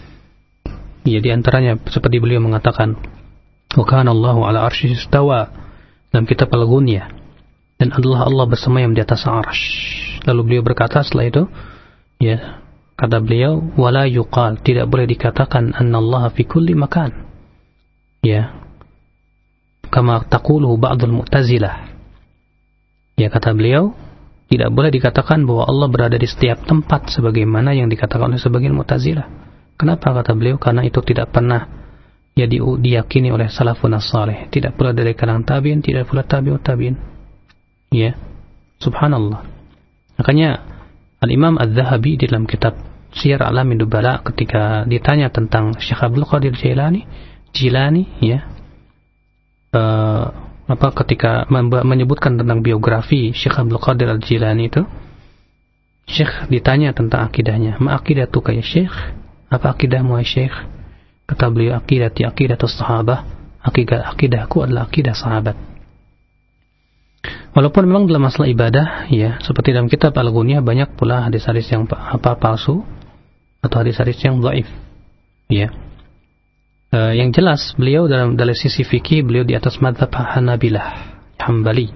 Ya, di antaranya seperti beliau mengatakan, "Wa kana Allahu 'ala 'arsyihi istawa" dalam kitab Al-Ghunyah, dan adalah Allah bersemayam di atas arsy. Lalu beliau berkata setelah itu, ya, kata beliau, "Wala yuqal", tidak boleh dikatakan annallaha fi kulli makan. Ya. Kama taquluhu ba'dul Mu'tazilah. Ya, kata beliau, tidak boleh dikatakan bahwa Allah berada di setiap tempat sebagaimana yang dikatakan oleh sebagian Mu'tazilah. Kenapa, kata beliau? Karena itu tidak pernah ya di, diyakini oleh salafun as-salih. Tidak pula dari kalangan tabi'in, tidak pula tabi'ut tabi'in. Ya, subhanallah. Makanya Al-Imam Adz-Dzahabi di dalam kitab Syiar A'lamin Nubala ketika ditanya tentang Syekh Abdul Qadir Jailani, Jilani, ya, uh, apa ketika menyebutkan tentang biografi Syekh Abdul Qadir Al-Jilani itu, Syekh ditanya tentang akidahnya. Ma akidatuka ya Syekh? Apa akidahmu ya Syekh? Kata beliau, akidati akidatus sahabah. Akidah akidahku adalah akidah sahabat. Walaupun memang dalam masalah ibadah, ya, seperti dalam kitab Al-Ghunyah banyak pula hadis-hadis yang apa palsu atau hadis-hadis yang dhaif. Ya. Uh, yang jelas beliau dalam dari sisi fikih beliau di atas mazhab Hanabilah, Hambali.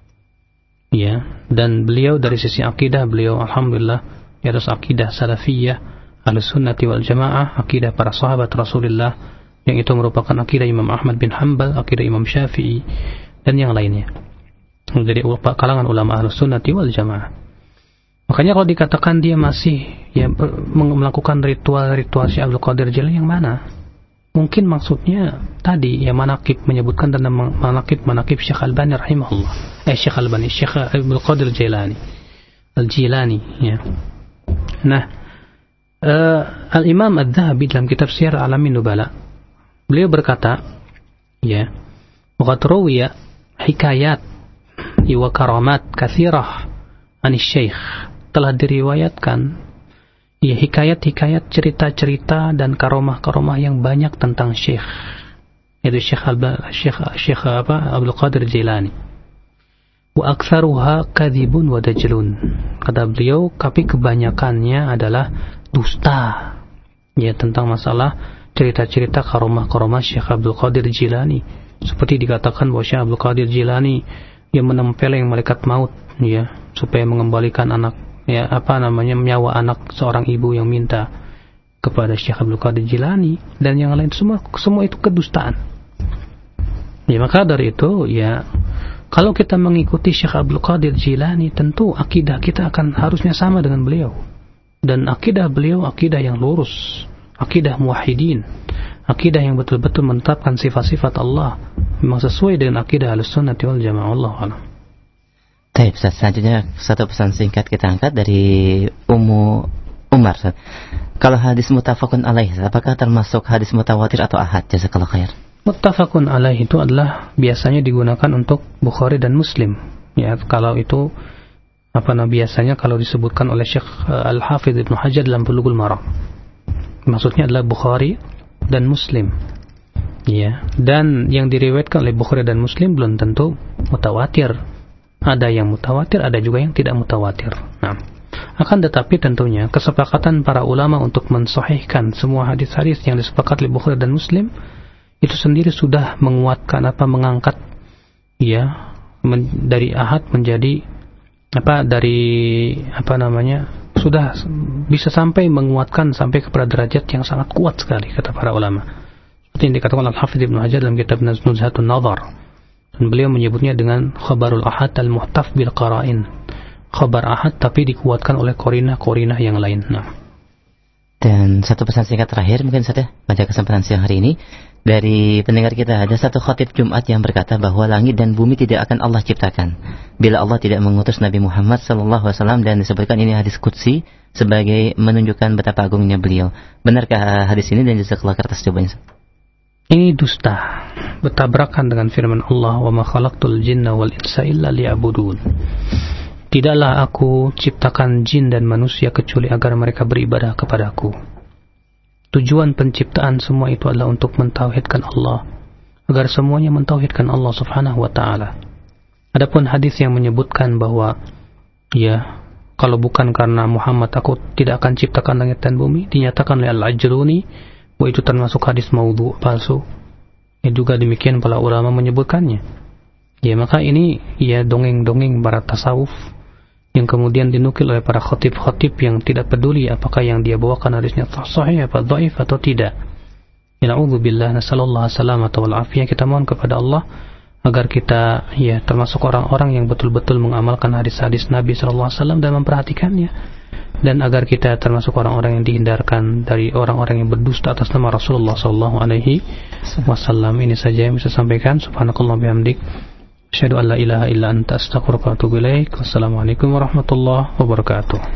Ya, dan beliau dari sisi akidah beliau alhamdulillah di atas akidah salafiyah, Ahlussunnati wal Jamaah, akidah para sahabat Rasulullah, yang itu merupakan akidah Imam Ahmad bin Hanbal, akidah Imam Syafi'i dan yang lainnya. Jadi kalangan ulama Ahlussunnati wal Jamaah. Makanya kalau dikatakan dia masih ya melakukan ritual-ritual Syekh Abdul Qadir Jailani, yang mana? mungkin maksudnya tadi ya manaqib, menyebutkan tentang manaqib manaqib Syekh Albani rahimahullah. Eh Syekh Albani, Syekh Abdul Qadir Jilani. Al-Jilani ya. Nah, uh, Al-Imam Adz-Dzahabi dalam kitab Syiar Alamin Nubala, beliau berkata, ya, "Wa qad ruwiya hikayat wa karamat katsirah an Syekh." Telah diriwayatkan ya hikayat-hikayat, cerita-cerita dan karomah-karomah yang banyak tentang Syekh, yaitu Syekh Alba, Syekh Syekh apa Abdul Qadir Jilani. Wa aktsaruha kadzibun wa dajlun. Kata beliau, tapi kebanyakannya adalah dusta. Ya, tentang masalah cerita-cerita karomah-karomah Syekh Abdul Qadir Jilani. Seperti dikatakan bahwa Syekh Abdul Qadir Jilani yang menempeleng malaikat maut ya, supaya mengembalikan anak ya apa namanya nyawa anak seorang ibu yang minta kepada Syekh Abdul Qadir Jilani dan yang lain, semua semua itu kedustaan. Ya, maka dari itu ya, kalau kita mengikuti Syekh Abdul Qadir Jilani, tentu akidah kita akan harusnya sama dengan beliau. Dan akidah beliau akidah yang lurus, akidah muwahhidin, akidah yang betul-betul menetapkan sifat-sifat Allah, memang sesuai dengan akidah Ahlussunnah wal Jamaah. Wallahu a'lam. Baik, selanjutnya satu pesan singkat kita angkat dari Ummu Umar. Kalau hadis muttafaqun alaih, apakah termasuk hadis mutawatir atau ahad? Jazakallahu khair. Muttafaqun alaih itu adalah biasanya digunakan untuk Bukhari dan Muslim. Ya, kalau itu apa nah biasanya kalau disebutkan oleh Syekh Al-Hafidz Ibnu Hajar dalam Bulughul Maram, maksudnya adalah Bukhari dan Muslim. Ya, dan yang diriwayatkan oleh Bukhari dan Muslim belum tentu mutawatir. Ada yang mutawatir, ada juga yang tidak mutawatir. Nah, akan tetapi tentunya kesepakatan para ulama untuk mensahihkan semua hadis-hadis yang disepakati oleh Bukhari dan Muslim itu sendiri sudah menguatkan apa mengangkat ya men, dari ahad menjadi apa dari apa namanya sudah bisa sampai menguatkan sampai kepada derajat yang sangat kuat sekali kata para ulama. Seperti yang dikatakan Al-Hafidz Ibnu Hajar dalam kitab Nuzhatun Nazar, dan beliau menyebutnya dengan khabarul ahad al-muhtaf bil qara'in. Khabar ahad tapi dikuatkan oleh korinah-korinah yang lain. Nah. Dan satu pesan singkat terakhir mungkin saja pada kesempatan siang hari ini dari pendengar kita, ada satu khatib Jumat yang berkata bahwa langit dan bumi tidak akan Allah ciptakan bila Allah tidak mengutus Nabi Muhammad sallallahu alaihi wasallam, dan disebutkan ini hadis qudsi sebagai menunjukkan betapa agungnya beliau. Benarkah hadis ini, dan jazakallahu khairan atas jawabannya? Ini dusta, bertabrakan dengan firman Allah, wa ma khalaqtul jinna wal insa illa liya'budun. Tidaklah aku ciptakan jin dan manusia kecuali agar mereka beribadah kepadaku. Tujuan penciptaan semua itu adalah untuk mentauhidkan Allah, agar semuanya mentauhidkan Allah subhanahu wa ta'ala. Adapun hadis yang menyebutkan bahwa ya, kalau bukan karena Muhammad aku tidak akan ciptakan langit dan bumi, dinyatakan oleh Al-Ajruni bahwa itu termasuk hadis maudhu, palsu. Ya, juga demikian para ulama menyebutkannya. Ya, maka ini ya dongeng-dongeng para tasawuf yang kemudian dinukil oleh para khatib-khatib yang tidak peduli apakah yang dia bawakan hadisnya sahih apa dhaif atau tidak. Na'udzubillah, nasallallahu salamata wal afiyah. Kita mohon kepada Allah agar kita ya termasuk orang-orang yang betul-betul mengamalkan hadis-hadis Nabi sallallahu alaihi wasallam dan memperhatikannya, dan agar kita termasuk orang-orang yang dihindarkan dari orang-orang yang berdusta atas nama Rasulullah sallallahu alaihi wasallam. Ini saja yang bisa sampaikan. Subhanakallah bihamdik, asyhadu an la ilaha illa anta, astaghfiruka wa atubu ilaik. Wassalamualaikum warahmatullahi wabarakatuh.